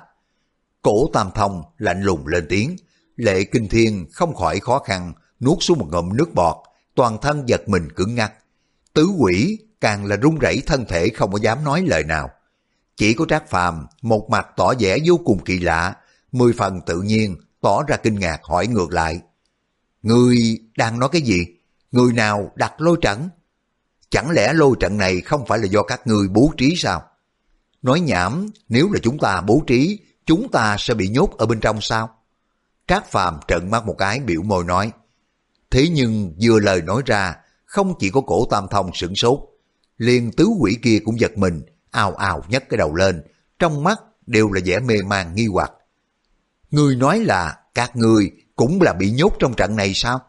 Cổ Tam Thông lạnh lùng lên tiếng. Lệ Kinh Thiên không khỏi khó khăn, nuốt xuống một ngụm nước bọt, toàn thân giật mình cứng ngắc. Tứ quỷ càng là run rẩy thân thể không có dám nói lời nào. Chỉ có Trác Phàm một mặt tỏ vẻ vô cùng kỳ lạ, mười phần tự nhiên, tỏ ra kinh ngạc hỏi ngược lại: ngươi đang nói cái gì? Người nào đặt lôi trận? Chẳng lẽ lôi trận này không phải là do các ngươi bố trí sao? Nói nhảm, nếu là chúng ta bố trí, chúng ta sẽ bị nhốt ở bên trong sao? Trác Phàm trợn mắt một cái biểu môi nói. Thế nhưng vừa lời nói ra, không chỉ có Cổ Tam Thông sửng sốt, liền tứ quỷ kia cũng giật mình, ào ào nhấc cái đầu lên, trong mắt đều là vẻ mê man nghi hoặc. Ngươi nói là các ngươi cũng là bị nhốt trong trận này sao?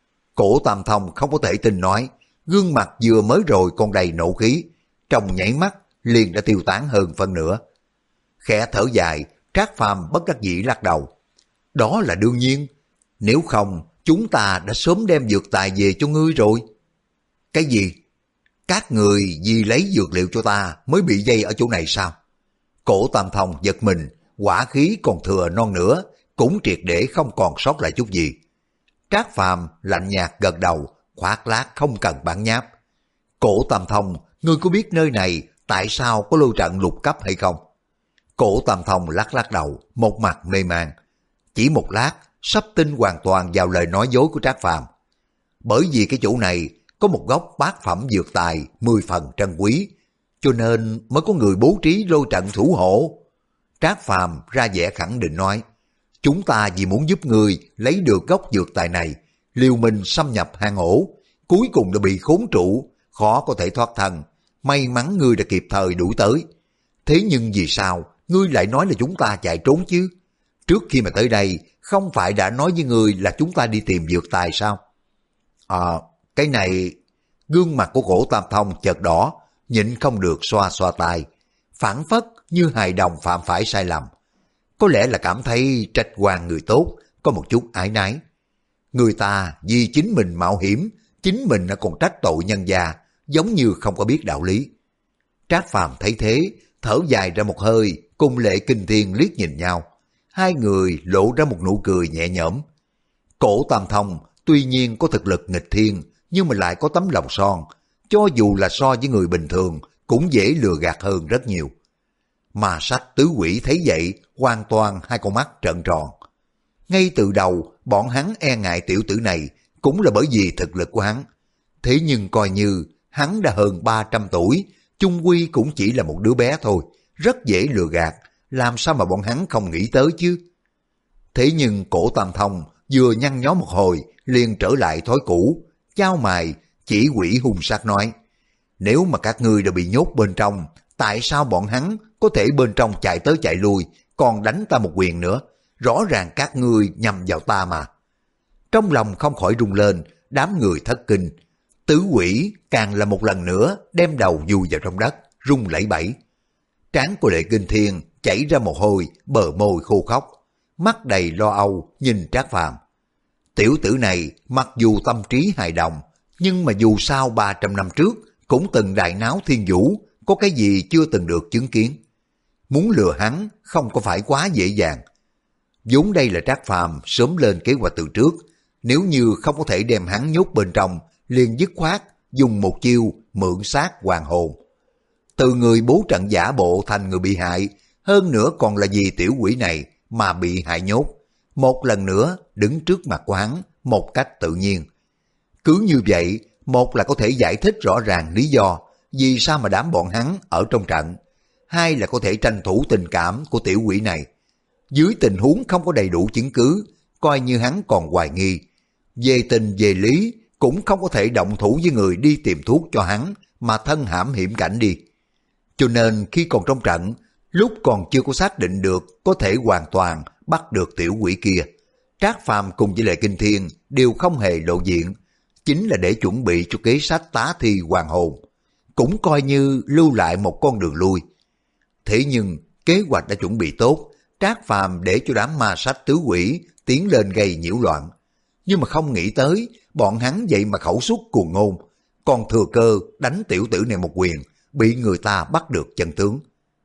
Cổ Tam Thông không có thể tin nói, gương mặt vừa mới rồi còn đầy nộ khí, trong nhảy mắt liền đã tiêu tán hơn phân nửa. Khẽ thở dài, Trác Phàm bất đắc dĩ lắc đầu. Đó là đương nhiên, nếu không chúng ta đã sớm đem dược tài về cho ngươi rồi. Cái gì? Các người vì lấy dược liệu cho ta mới bị dây ở chỗ này sao? Cổ Tam Thông giật mình, hỏa khí còn thừa non nữa, cũng triệt để không còn sót lại chút gì. Trác Phàm lạnh nhạt gật đầu, khoác lác không cần bản nháp. Cổ Tam Thông, ngươi có biết nơi này tại sao có lôi trận lục cấp hay không? Cổ Tam Thông lắc lắc đầu, một mặt mê man. Chỉ một lát, sắp tin hoàn toàn vào lời nói dối của Trác Phàm. Bởi vì cái chỗ này có một gốc bát phẩm dược tài mười phần trân quý, cho nên mới có người bố trí lôi trận thủ hộ. Trác Phàm ra vẻ khẳng định nói, chúng ta vì muốn giúp người lấy được gốc dược tài này, liều mình xâm nhập hang ổ, cuối cùng đã bị khốn trụ, khó có thể thoát thân. May mắn ngươi đã kịp thời đuổi tới. Thế nhưng vì sao ngươi lại nói là chúng ta chạy trốn chứ? Trước khi mà tới đây, không phải đã nói với ngươi là chúng ta đi tìm dược tài sao? À, cái này... Gương mặt của Cổ Tam Thông chợt đỏ, nhịn không được xoa xoa tai, phản phất như hài đồng phạm phải sai lầm. Có lẽ là cảm thấy trách oan người tốt, có một chút ái nái. Người ta vì chính mình mạo hiểm, chính mình còn trách tội nhân gia, giống như không có biết đạo lý. Trác Phàm thấy thế, thở dài ra một hơi, cùng Lệ Kinh Thiên liếc nhìn nhau. Hai người lộ ra một nụ cười nhẹ nhõm. Cổ Tam Thông tuy nhiên có thực lực nghịch thiên, nhưng mà lại có tấm lòng son, cho dù là so với người bình thường cũng dễ lừa gạt hơn rất nhiều. Mà Sách tứ quỷ thấy vậy, hoàn toàn hai con mắt trợn tròn. Ngay từ đầu, bọn hắn e ngại tiểu tử này cũng là bởi vì thực lực của hắn. Thế nhưng coi như hắn đã hơn ba trăm tuổi, chung quy cũng chỉ là một đứa bé thôi, rất dễ lừa gạt, làm sao mà bọn hắn không nghĩ tới chứ? Thế nhưng Cổ Tam Thông vừa nhăn nhó một hồi, liền trở lại thói cũ, chau mày, chỉ quỷ hung sát nói, nếu mà các ngươi đã bị nhốt bên trong, tại sao bọn hắn có thể bên trong chạy tới chạy lui, còn đánh ta một quyền nữa? Rõ ràng các ngươi nhầm vào ta mà. Trong lòng không khỏi rung lên, đám người thất kinh. Tứ quỷ càng là một lần nữa đem đầu vùi vào trong đất, rung lẩy bẩy. Trán của Lệ Kinh Thiên chảy ra mồ hôi, bờ môi khô khóc, mắt đầy lo âu nhìn Trác Phàm. Tiểu tử này mặc dù tâm trí hài đồng, nhưng mà dù sao ba trăm năm trước cũng từng đại náo thiên vũ, có cái gì chưa từng được chứng kiến. Muốn lừa hắn không có phải quá dễ dàng. Vốn đây là Trác Phàm sớm lên kế hoạch từ trước, nếu như không có thể đem hắn nhốt bên trong, liền dứt khoát dùng một chiêu mượn xác hoàng hồn. Từ người bố trận giả bộ thành người bị hại, hơn nữa còn là vì tiểu quỷ này mà bị hại nhốt, một lần nữa đứng trước mặt của hắn một cách tự nhiên. Cứ như vậy, một là có thể giải thích rõ ràng lý do vì sao mà đám bọn hắn ở trong trận, hai là có thể tranh thủ tình cảm của tiểu quỷ này. Dưới tình huống không có đầy đủ chứng cứ, coi như hắn còn hoài nghi, về tình về lý cũng không có thể động thủ với người đi tìm thuốc cho hắn mà thân hãm hiểm cảnh đi. Cho nên khi còn trong trận, lúc còn chưa có xác định được có thể hoàn toàn bắt được tiểu quỷ kia, Trác Phàm cùng với Lệ Kinh Thiên đều không hề lộ diện, chính là để chuẩn bị cho kế sách tá thi hoàng hồn, cũng coi như lưu lại một con đường lui. Thế nhưng kế hoạch đã chuẩn bị tốt, Trác Phàm để cho đám ma sách tứ quỷ tiến lên gây nhiễu loạn, nhưng mà không nghĩ tới bọn hắn vậy mà khẩu suất cuồng ngôn, còn thừa cơ đánh tiểu tử này một quyền, bị người ta bắt được chân tướng.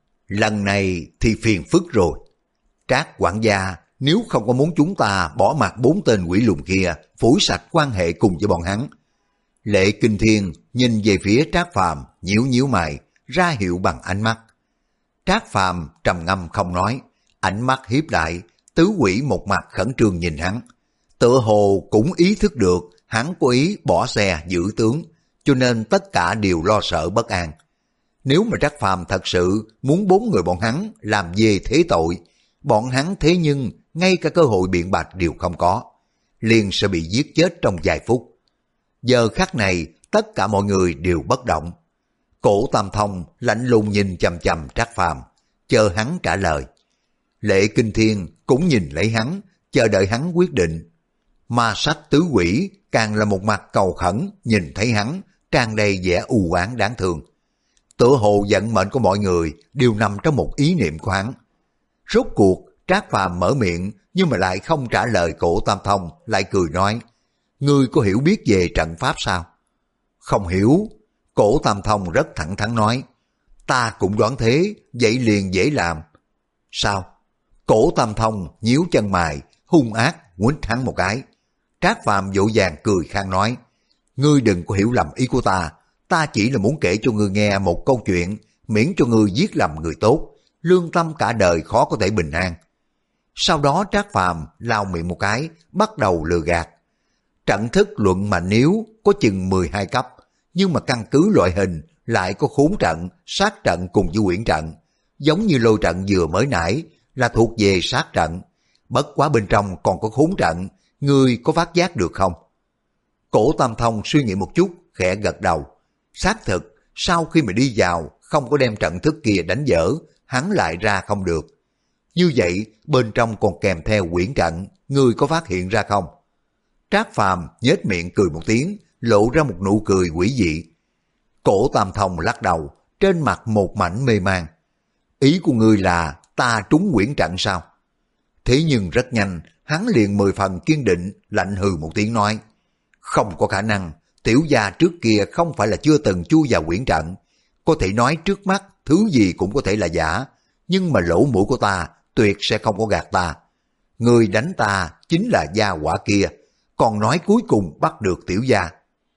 Lần này thì phiền phức rồi. Trác quản gia, nếu không có muốn chúng ta bỏ mặt bốn tên quỷ lùn kia, phủi sạch quan hệ cùng với bọn hắn. Lệ Kinh Thiên nhìn về phía Trác Phàm, nhíu nhíu mày, ra hiệu bằng ánh mắt. Trác Phàm trầm ngâm không nói, ánh mắt hiếp lại, tứ quỷ một mặt khẩn trương nhìn hắn. Tựa hồ cũng ý thức được hắn có ý bỏ xe giữ tướng, cho nên tất cả đều lo sợ bất an. Nếu mà Trác Phàm thật sự muốn bốn người bọn hắn làm về thế tội, bọn hắn thế nhưng ngay cả cơ hội biện bạch đều không có, liền sẽ bị giết chết trong vài phút. Giờ khắc này tất cả mọi người đều bất động. Cổ Tam Thông lạnh lùng nhìn chằm chằm Trác Phàm, chờ hắn trả lời. Lệ Kinh Thiên cũng nhìn lấy hắn, chờ đợi hắn quyết định. Ma sách tứ quỷ càng là một mặt cầu khẩn, nhìn thấy hắn tràn đầy vẻ u oán đáng thương. Tựa hồ vận mệnh của mọi người đều nằm trong một ý niệm của hắn. Rốt cuộc Trác Phàm mở miệng nhưng mà lại không trả lời Cổ Tam Thông, lại cười nói: ngươi có hiểu biết về trận pháp sao? Không hiểu. Cổ Tam Thông rất thẳng thắn nói: ta cũng đoán thế, vậy liền dễ làm. Sao? Cổ Tam Thông nhíu chân mày, hung ác quýnh hắn một cái. Trác Phàm vội vàng cười khang nói: ngươi đừng có hiểu lầm ý của ta, ta chỉ là muốn kể cho ngươi nghe một câu chuyện, miễn cho ngươi giết lầm người tốt, lương tâm cả đời khó có thể bình an. Sau đó Trác Phàm lau miệng một cái, bắt đầu lừa gạt. Trận thức luận mà nếu có chừng mười hai cấp, nhưng mà căn cứ loại hình lại có khốn trận, sát trận cùng với quyển trận. Giống như lôi trận vừa mới nãy là thuộc về sát trận, bất quá bên trong còn có khốn trận, ngươi có phát giác được không? Cổ Tam Thông suy nghĩ một chút, khẽ gật đầu. Xác thực, sau khi mà đi vào, không có đem trận thức kia đánh dở, hắn lại ra không được. Như vậy, bên trong còn kèm theo quyển trận, ngươi có phát hiện ra không? Trác Phàm nhếch miệng cười một tiếng, lộ ra một nụ cười quỷ dị. Cổ Tam Thông lắc đầu, trên mặt một mảnh mê man. Ý của ngươi là ta trúng quyển trận sao? Thế nhưng rất nhanh, hắn liền mười phần kiên định, lạnh hừ một tiếng nói: không có khả năng, tiểu gia trước kia không phải là chưa từng chui vào quyển trận. Có thể nói trước mắt thứ gì cũng có thể là giả, nhưng mà lỗ mũi của ta tuyệt sẽ không có gạt ta. Người đánh ta chính là gia quả kia, còn nói cuối cùng bắt được tiểu gia.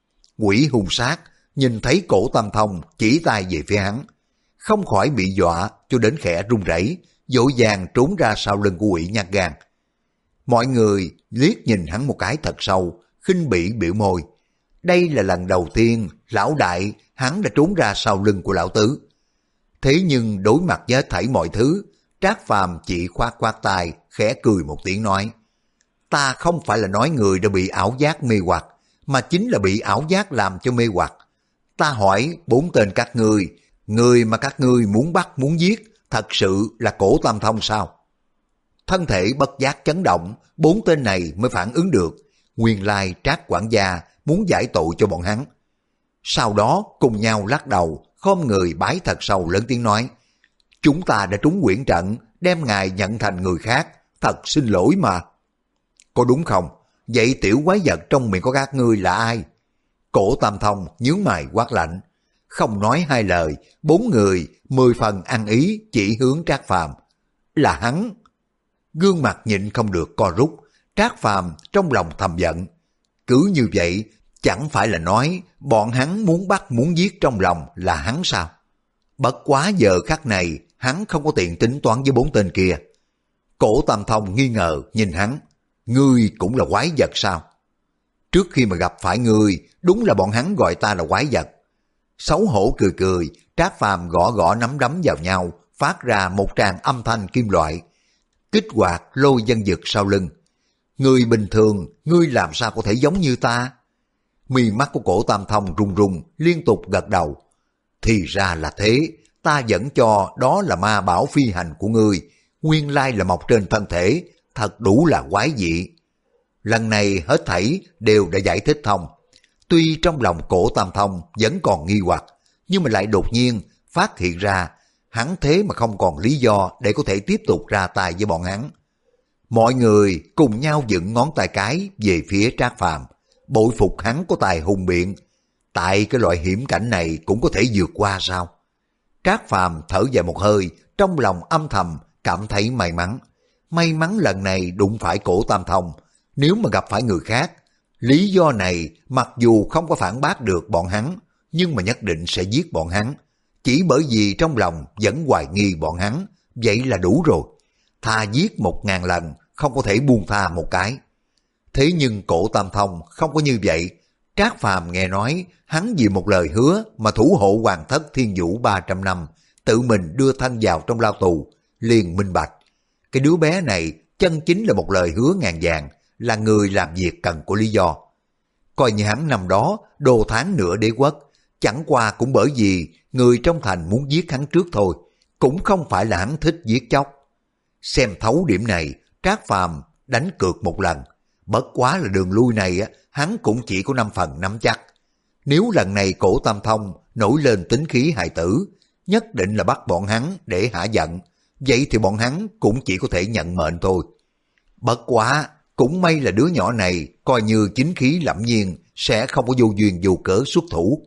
Quỷ hung sát nhìn thấy Cổ Tam Thông chỉ tay về phía hắn, không khỏi bị dọa cho đến khẽ run rẩy, vội vàng trốn ra sau lưng của quỷ nhát gan. Mọi người liếc nhìn hắn một cái thật sâu, khinh bỉ biểu môi. Đây là lần đầu tiên lão đại hắn đã trốn ra sau lưng của lão tứ. Thế nhưng đối mặt với thảy mọi thứ, Trác Phàm chỉ khoát khoát tay, khẽ cười một tiếng nói: ta không phải là nói người đã bị ảo giác mê hoặc, mà chính là bị ảo giác làm cho mê hoặc. Ta hỏi bốn tên các ngươi, người mà các ngươi muốn bắt muốn giết thật sự là Cổ Tam Thông sao? Thân thể bất giác chấn động, bốn tên này mới phản ứng được, nguyên lai Trác quản gia muốn giải tội cho bọn hắn. Sau đó cùng nhau lắc đầu, khom người bái thật sâu lớn tiếng nói: Chúng ta đã trúng quyển trận, đem ngài nhận thành người khác, thật xin lỗi mà. Có đúng không? Vậy tiểu quái vật trong miệng của các ngươi là ai? Cổ Tam Thông nhướng mày quát lạnh. Không nói hai lời, bốn người, mười phần ăn ý chỉ hướng Trác Phàm. Là hắn. Gương mặt nhịn không được co rút, Trác Phàm trong lòng thầm giận. Cứ như vậy, chẳng phải là nói bọn hắn muốn bắt muốn giết trong lòng là hắn sao? Bất quá giờ khắc này, hắn không có tiện tính toán với bốn tên kia. Cổ Tam Thông nghi ngờ nhìn hắn. Ngươi cũng là quái vật sao? Trước khi mà gặp phải ngươi, đúng là bọn hắn gọi ta là quái vật. Xấu hổ cười cười, Trác Phàm gõ gõ nắm đấm vào nhau, phát ra một tràng âm thanh kim loại. Kích hoạt lôi dân dực sau lưng. Người bình thường, ngươi làm sao có thể giống như ta? Mi mắt của Cổ Tam Thông run run, liên tục gật đầu. Thì ra là thế, ta vẫn cho đó là ma bảo phi hành của ngươi, nguyên lai là mọc trên thân thể, thật đủ là quái dị. Lần này hết thảy đều đã giải thích thông. Tuy trong lòng Cổ Tam Thông vẫn còn nghi hoặc, nhưng mà lại đột nhiên phát hiện ra hắn thế mà không còn lý do để có thể tiếp tục ra tay với bọn hắn. Mọi người cùng nhau dựng ngón tay cái về phía Trác Phàm, bội phục hắn có tài hùng biện. Tại cái loại hiểm cảnh này cũng có thể vượt qua sao? Trác Phàm thở dài một hơi, trong lòng âm thầm cảm thấy may mắn. May mắn lần này đụng phải Cổ Tam Thông, nếu mà gặp phải người khác, lý do này mặc dù không có phản bác được bọn hắn, nhưng mà nhất định sẽ giết bọn hắn. Chỉ bởi vì trong lòng vẫn hoài nghi bọn hắn, vậy là đủ rồi. Thà giết một ngàn lần, không có thể buông tha một cái. Thế nhưng Cổ Tam Thông không có như vậy. Trác Phàm nghe nói hắn vì một lời hứa mà thủ hộ hoàng thất Thiên Vũ ba trăm năm, tự mình đưa Thanh vào trong lao tù, liền minh bạch. Cái đứa bé này chân chính là một lời hứa ngàn vàng, là người làm việc cần có lý do. Coi như hắn năm đó đồ tháng nửa đế quốc, chẳng qua cũng bởi vì người trong thành muốn giết hắn trước thôi, cũng không phải là hắn thích giết chóc. Xem thấu điểm này, Trác Phàm đánh cược một lần, bất quá là đường lui này hắn cũng chỉ có năm phần nắm chắc. Nếu lần này Cổ Tam Thông nổi lên tính khí hài tử, nhất định là bắt bọn hắn để hả giận, vậy thì bọn hắn cũng chỉ có thể nhận mệnh thôi. Bất quá, cũng may là đứa nhỏ này coi như chính khí lẫm nhiên, sẽ không có vô duyên vô cớ xuất thủ.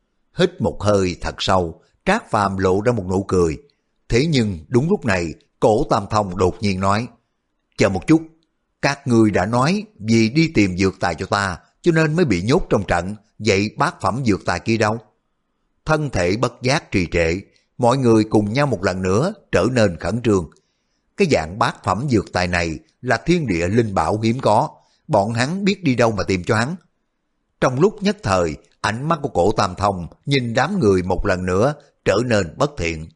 Hít một hơi thật sâu, Trác Phàm lộ ra một nụ cười. Thế nhưng đúng lúc này, Cổ Tam Thông đột nhiên nói, chờ một chút, các ngươi đã nói vì đi tìm dược tài cho ta, cho nên mới bị nhốt trong trận, vậy bát phẩm dược tài kia đâu? Thân thể bất giác trì trệ, mọi người cùng nhau một lần nữa trở nên khẩn trương. Cái dạng bát phẩm dược tài này là thiên địa linh bảo hiếm có, bọn hắn biết đi đâu mà tìm cho hắn. Trong lúc nhất thời, ánh mắt của Cổ Tam Thông nhìn đám người một lần nữa trở nên bất thiện.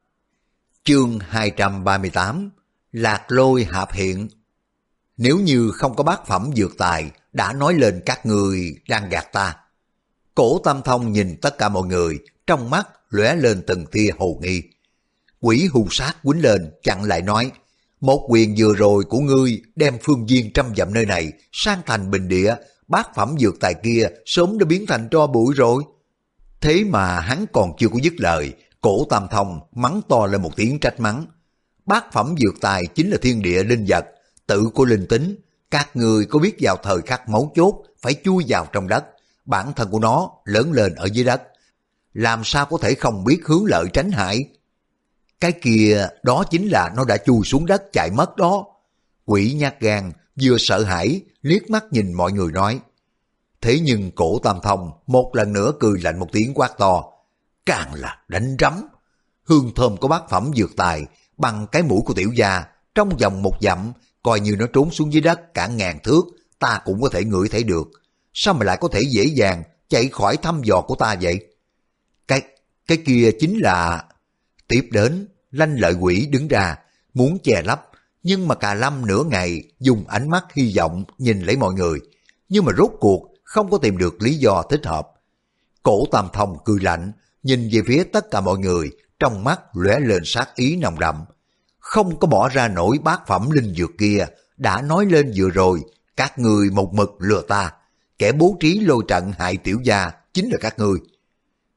Chương hai trăm ba mươi tám, Lạc Lôi Hạp Hiện. Nếu như không có bát phẩm dược tài, đã nói lên các người đang gạt ta. Cổ Tam Thông nhìn tất cả mọi người, trong mắt lóe lên từng tia hồ nghi. Quỷ hung sát quýnh lên, chặn lại nói, một quyền vừa rồi của ngươi đem phương viên trăm dặm nơi này sang thành bình địa, bát phẩm dược tài kia sớm đã biến thành tro bụi rồi. Thế mà hắn còn chưa có dứt lời, Cổ Tam Thông mắng to lên một tiếng trách mắng. Bát phẩm dược tài chính là thiên địa linh vật, tự của linh tính, các người có biết vào thời khắc mấu chốt phải chui vào trong đất, bản thân của nó lớn lên ở dưới đất, làm sao có thể không biết hướng lợi tránh hại? Cái kia đó chính là nó đã chui xuống đất chạy mất đó. Quỷ nhát gan vừa sợ hãi liếc mắt nhìn mọi người nói. Thế nhưng Cổ Tam Thông một lần nữa cười lạnh một tiếng quát to, càng là đánh rắm. Hương thơm của bát phẩm dược tài bằng cái mũi của tiểu gia, trong vòng một dặm coi như nó trốn xuống dưới đất cả ngàn thước, ta cũng có thể ngửi thấy được. Sao mà lại có thể dễ dàng chạy khỏi thăm dò của ta vậy? Cái, cái kia chính là... Tiếp đến, Lanh Lợi Quỷ đứng ra, muốn che lấp, nhưng mà Cà Lâm nửa ngày dùng ánh mắt hy vọng nhìn lấy mọi người, nhưng mà rốt cuộc không có tìm được lý do thích hợp. Cổ Tam Thông cười lạnh, nhìn về phía tất cả mọi người, trong mắt lóe lên sát ý nồng đậm. Không có bỏ ra nổi bát phẩm linh dược kia, đã nói lên vừa rồi, các người một mực lừa ta, kẻ bố trí lôi trận hại tiểu gia chính là các ngươi.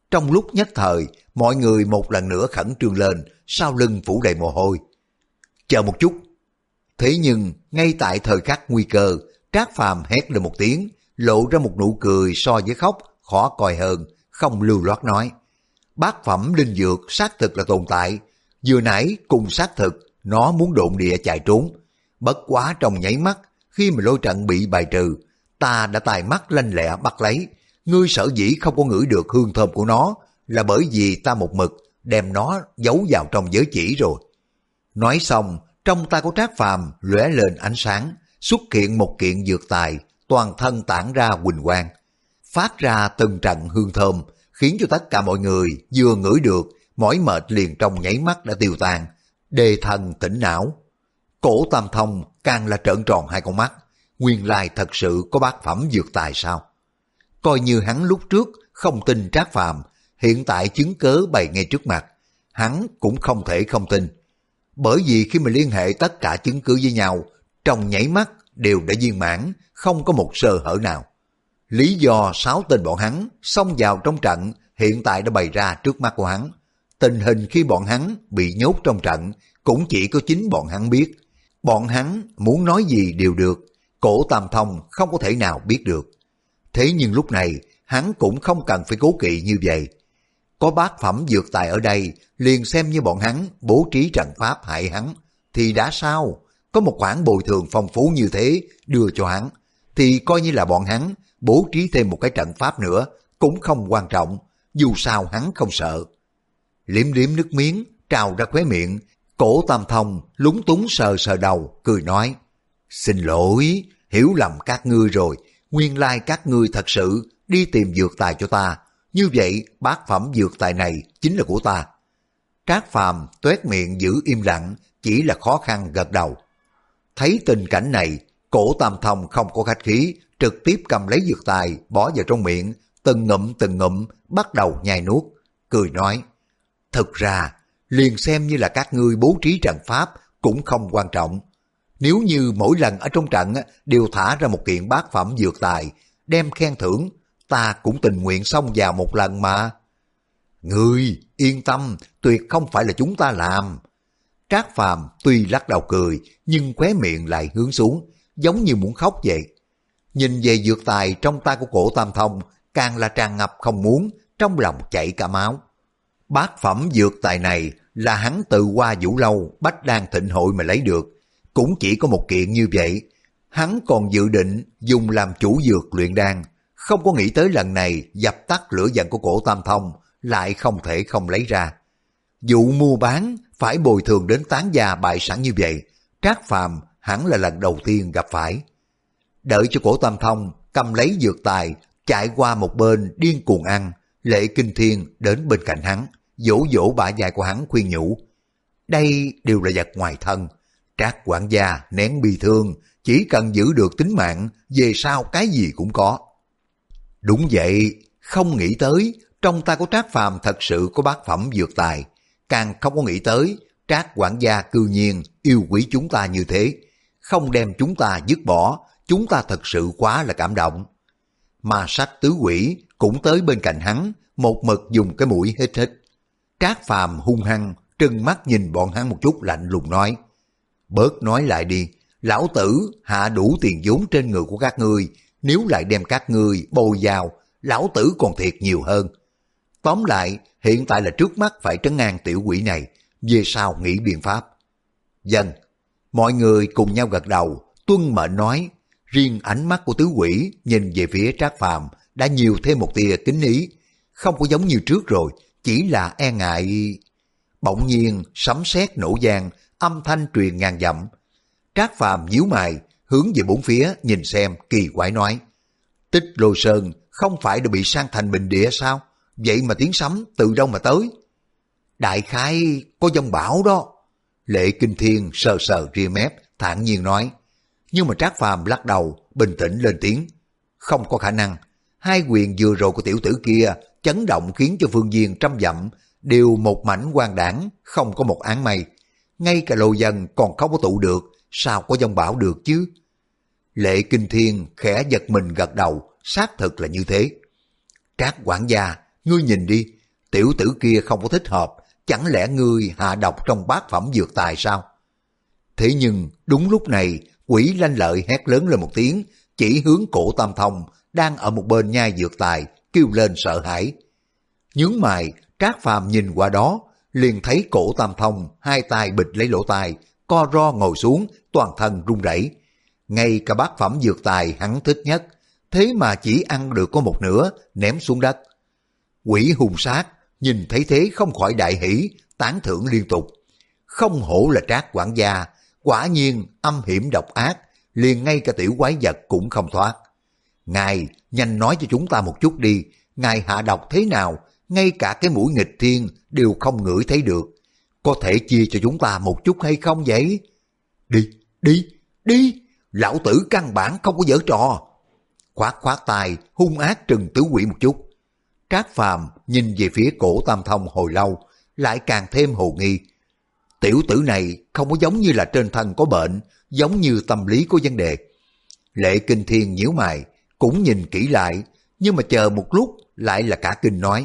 Trong lúc nhất thời, mọi người một lần nữa khẩn trương lên, sau lưng phủ đầy mồ hôi. Chờ một chút. Thế nhưng, ngay tại thời khắc nguy cơ, Trác Phàm hét lên một tiếng, lộ ra một nụ cười so với khóc, khó coi hơn, không lưu loát nói. Bát phẩm linh dược xác thực là tồn tại, vừa nãy cùng xác thực, nó muốn độn địa chạy trốn. Bất quá trong nháy mắt, khi mà lôi trận bị bài trừ, ta đã tài mắt lanh lẹ bắt lấy. Ngươi sở dĩ không có ngửi được hương thơm của nó là bởi vì ta một mực đem nó giấu vào trong giới chỉ rồi. Nói xong, trong tay của Trác Phàm lóe lên ánh sáng, xuất hiện một kiện dược tài, toàn thân tản ra huỳnh quang, phát ra từng trận hương thơm, khiến cho tất cả mọi người vừa ngửi được, mỏi mệt liền trong nháy mắt đã tiêu tan, đề thần tỉnh não. Cổ Tam Thông càng là trợn tròn hai con mắt, nguyên lai thật sự có bát phẩm dược tài sao? Coi như hắn lúc trước không tin Trác Phàm, hiện tại chứng cớ bày ngay trước mặt, hắn cũng không thể không tin. Bởi vì khi mà liên hệ tất cả chứng cứ với nhau, trong nháy mắt đều đã viên mãn, không có một sơ hở nào. Lý do sáu tên bọn hắn xông vào trong trận hiện tại đã bày ra trước mắt của hắn. Tình hình khi bọn hắn bị nhốt trong trận cũng chỉ có chính bọn hắn biết. Bọn hắn muốn nói gì đều được, Cổ Tam Thông không có thể nào biết được. Thế nhưng lúc này hắn cũng không cần phải cố kỵ như vậy. Có bát phẩm dược tài ở đây, liền xem như bọn hắn bố trí trận pháp hại hắn, thì đã sao? Có một khoản bồi thường phong phú như thế đưa cho hắn, thì coi như là bọn hắn bố trí thêm một cái trận pháp nữa, cũng không quan trọng, dù sao hắn không sợ. Liếm liếm nước miếng, trào ra khóe miệng, Cổ Tam Thông lúng túng sờ sờ đầu, cười nói, xin lỗi, hiểu lầm các ngươi rồi, nguyên lai các ngươi thật sự đi tìm dược tài cho ta, như vậy bát phẩm dược tài này chính là của ta. Trác Phàm toét miệng giữ im lặng, chỉ là khó khăn gật đầu. Thấy tình cảnh này, Cổ Tam Thông không có khách khí, trực tiếp cầm lấy dược tài, bỏ vào trong miệng, từng ngụm từng ngụm, bắt đầu nhai nuốt, cười nói, thực ra, liền xem như là các ngươi bố trí trận pháp cũng không quan trọng. Nếu như mỗi lần ở trong trận đều thả ra một kiện bát phẩm dược tài, đem khen thưởng, ta cũng tình nguyện xông vào một lần mà. Ngươi yên tâm, tuyệt không phải là chúng ta làm. Trác Phàm tuy lắc đầu cười, nhưng khóe miệng lại hướng xuống, giống như muốn khóc vậy. Nhìn về dược tài trong tay của Cổ Tam Thông, càng là tràn ngập không muốn, trong lòng chảy cả máu. Bát phẩm dược tài này là hắn từ qua Vũ Lâu Bách Đan Thịnh Hội mà lấy được, cũng chỉ có một kiện như vậy. Hắn còn dự định dùng làm chủ dược luyện đan, không có nghĩ tới lần này dập tắt lửa giận của Cổ Tam Thông lại không thể không lấy ra. Vụ mua bán phải bồi thường đến tán gia bại sản như vậy, Trác Phàm hẳn là lần đầu tiên gặp phải. Đợi cho Cổ Tam Thông cầm lấy dược tài, chạy qua một bên điên cuồng ăn, Lệ Kinh Thiên đến bên cạnh hắn, dỗ dỗ bả vai của hắn khuyên nhủ. Đây đều là vật ngoài thân, Trác quản gia nén bi thương, chỉ cần giữ được tính mạng, về sau cái gì cũng có. Đúng vậy, không nghĩ tới, trong tay của Trác Phàm thật sự có bát phẩm dược tài, càng không có nghĩ tới, Trác quản gia cư nhiên yêu quý chúng ta như thế, không đem chúng ta dứt bỏ, chúng ta thật sự quá là cảm động. Ma Sách tứ quỷ cũng tới bên cạnh hắn, một mực dùng cái mũi hít hít. Trác Phàm hung hăng, trừng mắt nhìn bọn hắn một chút lạnh lùng nói, bớt nói lại đi, lão tử hạ đủ tiền vốn trên người của các ngươi, nếu lại đem các ngươi bồi vào, lão tử còn thiệt nhiều hơn. Tóm lại, hiện tại là trước mắt phải trấn an tiểu quỷ này, về sau nghĩ biện pháp. Dân, mọi người cùng nhau gật đầu, tuân mệnh nói, riêng ánh mắt của tứ quỷ nhìn về phía Trác Phàm đã nhiều thêm một tia kính ý, không có giống như trước rồi, chỉ là e ngại. Bỗng nhiên sấm sét nổ vang, âm thanh truyền ngàn dặm. Trác Phàm nhíu mày, hướng về bốn phía nhìn xem, kỳ quái nói, Tích Lô Sơn không phải đã bị san thành bình địa sao? Vậy mà tiếng sấm từ đâu mà tới? Đại khái có dông bão đó. Lệ Kinh Thiên sờ sờ ria mép, thản nhiên nói. Nhưng mà Trác Phàm lắc đầu, bình tĩnh lên tiếng. Không có khả năng. Hai quyền vừa rồi của tiểu tử kia chấn động khiến cho phương viên trăm dặm đều một mảnh quang đảng, không có một áng mây. Ngay cả lô dân còn không có tụ được, sao có dông bão được chứ? Lệ Kinh Thiên khẽ giật mình gật đầu, xác thực là như thế. Trác quản gia, ngươi nhìn đi, tiểu tử kia không có thích hợp, chẳng lẽ ngươi hạ độc trong bát phẩm dược tài sao? Thế nhưng đúng lúc này, Quỷ Lanh Lợi hét lớn lên một tiếng, chỉ hướng Cổ Tam Thông đang ở một bên nhai dược tài, kêu lên sợ hãi. Nhướng mày, Trác Phàm nhìn qua đó, liền thấy Cổ Tam Thông hai tay bịt lấy lỗ tai, co ro ngồi xuống, toàn thân run rẩy. Ngay cả bát phẩm dược tài hắn thích nhất, thế mà chỉ ăn được có một nửa, ném xuống đất. Quỷ hung sát nhìn thấy thế không khỏi đại hỉ, tán thưởng liên tục. Không hổ là Trác quản gia, quả nhiên âm hiểm độc ác, liền ngay cả tiểu quái vật cũng không thoát. Ngài nhanh nói cho chúng ta một chút đi, ngài hạ độc thế nào, ngay cả cái mũi nghịch thiên đều không ngửi thấy được. Có thể chia cho chúng ta một chút hay không vậy? Đi, đi, đi, lão tử căn bản không có giở trò. Khoát khoát tay, hung ác trừng tứ quỷ một chút. Trác Phàm nhìn về phía Cổ Tam Thông hồi lâu, lại càng thêm hồ nghi. Tiểu tử này không có giống như là trên thân có bệnh, giống như tâm lý có vấn đề. Lệ Kinh Thiên nhíu mày, cũng nhìn kỹ lại, nhưng mà chờ một lúc lại là cả kinh nói.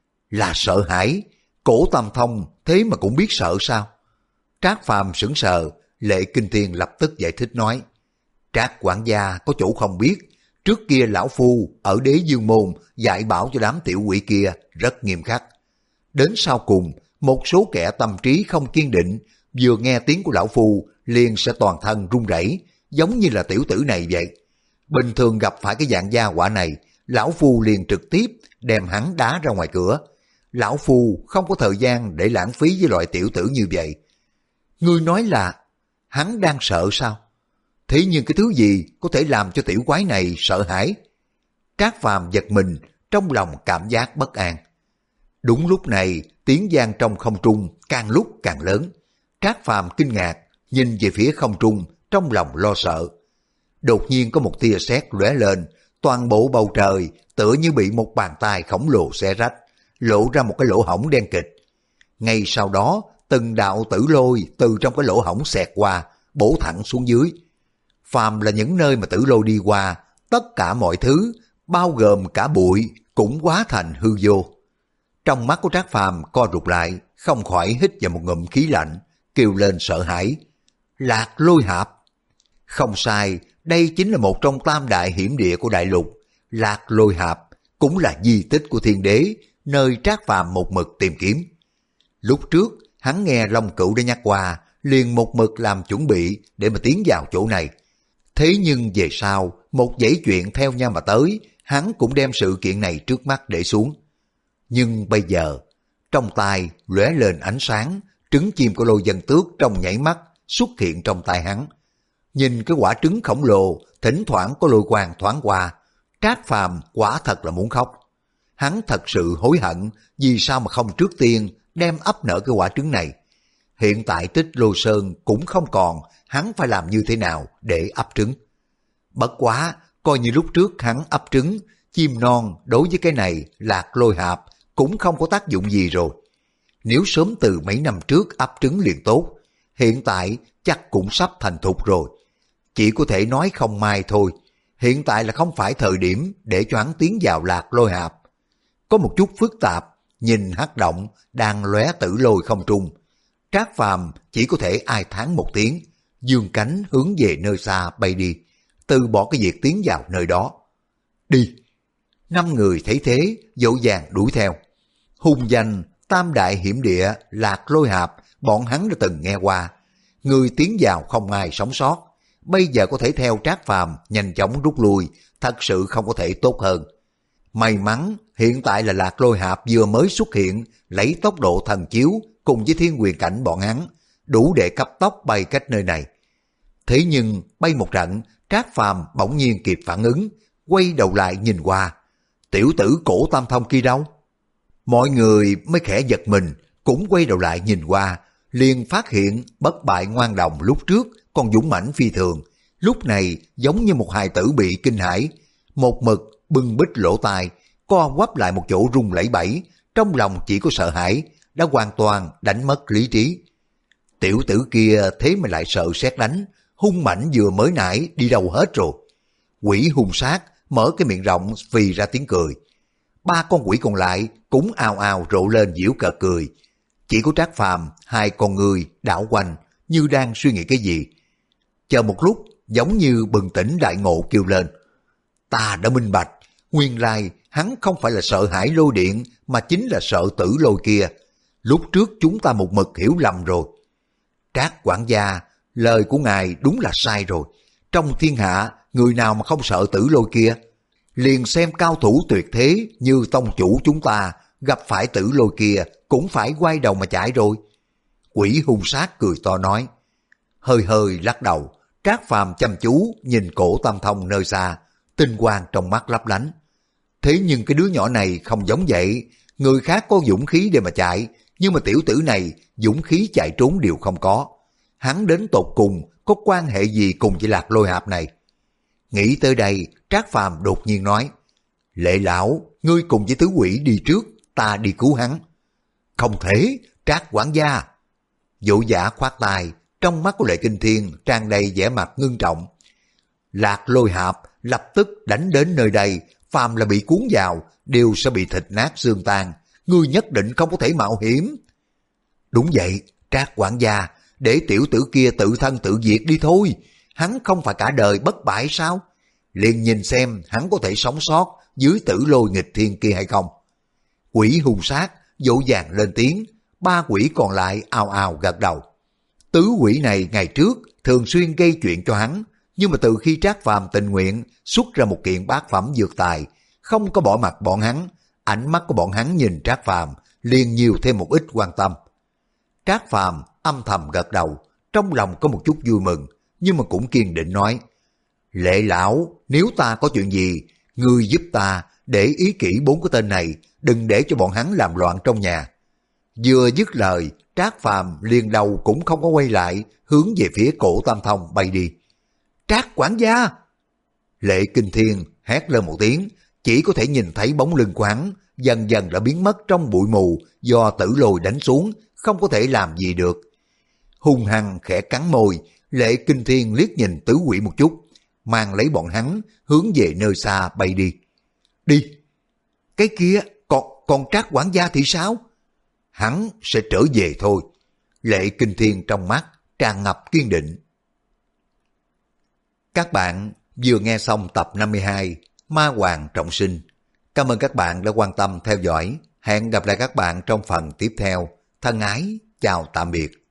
Là sợ hãi, Cổ Tam Thông thế mà cũng biết sợ sao? Trác Phàm sững sờ, Lệ Kinh Thiên lập tức giải thích nói. Trác quản gia có chỗ không biết, trước kia lão phu ở Đế Dương Môn dạy bảo cho đám tiểu quỷ kia rất nghiêm khắc. Đến sau cùng, một số kẻ tâm trí không kiên định, vừa nghe tiếng của lão phu liền sẽ toàn thân run rẩy, giống như là tiểu tử này vậy. Bình thường gặp phải cái dạng gia hỏa này, lão phu liền trực tiếp đem hắn đá ra ngoài cửa. Lão phu không có thời gian để lãng phí với loại tiểu tử như vậy. Ngươi nói là hắn đang sợ sao? Thế nhưng cái thứ gì có thể làm cho tiểu quái này sợ hãi? Trác Phàm giật mình, trong lòng cảm giác bất an. Đúng lúc này, tiếng vang trong không trung càng lúc càng lớn. Trác Phàm kinh ngạc, nhìn về phía không trung, trong lòng lo sợ. Đột nhiên có một tia sét lóe lên, toàn bộ bầu trời tựa như bị một bàn tay khổng lồ xé rách, lộ ra một cái lỗ hổng đen kịt. Ngay sau đó, từng đạo tử lôi từ trong cái lỗ hổng xẹt qua, bổ thẳng xuống dưới. Phàm là những nơi mà tử lôi đi qua, tất cả mọi thứ, bao gồm cả bụi, cũng hóa thành hư vô. Trong mắt của Trác Phàm co rụt lại, không khỏi hít vào một ngụm khí lạnh, kêu lên sợ hãi. Lạc Lôi Hạp. Không sai, đây chính là một trong tam đại hiểm địa của đại lục. Lạc Lôi Hạp cũng là di tích của thiên đế, nơi Trác Phàm một mực tìm kiếm. Lúc trước, hắn nghe Long Cửu đã nhắc qua, liền một mực làm chuẩn bị để mà tiến vào chỗ này. Thế nhưng về sau, một dãy chuyện theo nhau mà tới, hắn cũng đem sự kiện này trước mắt để xuống. Nhưng bây giờ, trong tai lóe lên ánh sáng, trứng chim của Lôi Dân Tước trong nhảy mắt xuất hiện trong tay hắn. Nhìn cái quả trứng khổng lồ, thỉnh thoảng có lôi quang thoáng qua, Trác Phàm quả thật là muốn khóc. Hắn thật sự hối hận vì sao mà không trước tiên đem ấp nở cái quả trứng này. Hiện tại Tích Lô Sơn cũng không còn, hắn phải làm như thế nào để ấp trứng. Bất quá, coi như lúc trước hắn ấp trứng, chim non đối với cái này Lạc Lôi Hạp cũng không có tác dụng gì rồi. Nếu sớm từ mấy năm trước ấp trứng liền tốt, hiện tại chắc cũng sắp thành thục rồi. Chỉ có thể nói không may thôi, hiện tại là không phải thời điểm để cho hắn tiến vào Lạc Lôi Hạp. Có một chút phức tạp, nhìn hắc động đang lóe tử lôi không trung. Trác Phàm chỉ có thể ai thán một tiếng, dương cánh hướng về nơi xa bay đi, từ bỏ cái việc tiến vào nơi đó. Đi! Năm người thấy thế, dỗ dàng đuổi theo. Hung danh, tam đại hiểm địa, Lạc Lôi Hạp, bọn hắn đã từng nghe qua. Người tiến vào không ai sống sót. Bây giờ có thể theo Trác Phàm nhanh chóng rút lui, thật sự không có thể tốt hơn. May mắn, hiện tại là Lạc Lôi Hạp vừa mới xuất hiện, lấy tốc độ thần chiếu cùng với thiên quyền cảnh bọn hắn, đủ để cấp tốc bay cách nơi này. Thế nhưng, bay một trận, Trác Phàm bỗng nhiên kịp phản ứng, quay đầu lại nhìn qua. Tiểu tử Cổ Tam Thông kia đâu? Mọi người mới khẽ giật mình, cũng quay đầu lại nhìn qua, liền phát hiện bất bại ngoan đồng lúc trước còn dũng mãnh phi thường, lúc này giống như một hài tử bị kinh hãi, một mực bưng bít lỗ tai, co quắp lại một chỗ run lẩy bẩy, trong lòng chỉ có sợ hãi, đã hoàn toàn đánh mất lý trí. Tiểu tử kia thế mà lại sợ sét đánh, hung mãnh vừa mới nãy đi đâu hết rồi. Quỷ hung sát mở cái miệng rộng phì ra tiếng cười. ba con quỷ còn lại cũng ào ào rộ lên giễu cợt cười. Chỉ có Trác Phàm hai con người đảo quanh như đang suy nghĩ cái gì. Chờ một lúc giống như bừng tỉnh đại ngộ kêu lên. Ta đã minh bạch, nguyên lai hắn không phải là sợ hãi lôi điện mà chính là sợ tử lôi kia. Lúc trước chúng ta một mực hiểu lầm rồi. Trác quản gia, lời của ngài đúng là sai rồi. Trong thiên hạ, người nào mà không sợ tử lôi kia? Liền xem cao thủ tuyệt thế như tông chủ chúng ta gặp phải tử lôi kia cũng phải quay đầu mà chạy rồi. Quỷ hung sát cười to nói. Hơi hơi lắc đầu, Trác Phàm chăm chú nhìn Cổ Tam Thông nơi xa, tinh quang trong mắt lấp lánh. Thế nhưng cái đứa nhỏ này không giống vậy, người khác có dũng khí để mà chạy, nhưng mà tiểu tử này dũng khí chạy trốn đều không có. Hắn đến tột cùng có quan hệ gì cùng với Lạc Lôi Hạp này? Nghĩ tới đây, Trác Phàm đột nhiên nói, Lệ lão, ngươi cùng với tứ quỷ đi trước, ta đi cứu hắn. Không thể, Trác quản gia. Dỗ giả khoát tay, trong mắt của Lệ Kinh Thiên tràn đầy vẻ mặt ngưng trọng. Lạc Lôi Hạp lập tức đánh đến nơi đây, phàm là bị cuốn vào, đều sẽ bị thịt nát xương tan. Ngươi nhất định không có thể mạo hiểm. Đúng vậy, Trác quản gia, để tiểu tử kia tự thân tự diệt đi thôi. Hắn không phải cả đời bất bại sao? Liền nhìn xem hắn có thể sống sót dưới tử lôi nghịch thiên kia hay không. Quỷ hung sát dỗ dàng lên tiếng, ba quỷ còn lại ào ào gật đầu. Tứ quỷ này ngày trước thường xuyên gây chuyện cho hắn, nhưng mà từ khi Trác Phàm tình nguyện xuất ra một kiện bát phẩm dược tài, không có bỏ mặt bọn hắn, ánh mắt của bọn hắn nhìn Trác Phàm liền nhiều thêm một ít quan tâm. Trác Phàm âm thầm gật đầu, trong lòng có một chút vui mừng, nhưng mà cũng kiên định nói, Lệ lão, nếu ta có chuyện gì, ngươi giúp ta để ý kỹ bốn cái tên này, đừng để cho bọn hắn làm loạn trong nhà. Vừa dứt lời, Trác Phàm liền đầu cũng không có quay lại, hướng về phía Cổ Tam Thông bay đi. Trác quản gia! Lệ Kinh Thiên hét lên một tiếng, chỉ có thể nhìn thấy bóng lưng của hắn dần dần đã biến mất trong bụi mù do tử lôi đánh xuống, không có thể làm gì được. Hung hăng khẽ cắn môi, Lệ Kinh Thiên liếc nhìn tứ quỷ một chút, mang lấy bọn hắn hướng về nơi xa bay đi. Đi! Cái kia, còn, còn Trác quản gia thì sao? Hắn sẽ trở về thôi. Lệ Kinh Thiên trong mắt tràn ngập kiên định. Các bạn vừa nghe xong tập năm mươi hai Ma Hoàng Trọng Sinh. Cảm ơn các bạn đã quan tâm theo dõi. Hẹn gặp lại các bạn trong phần tiếp theo. Thân ái, chào tạm biệt.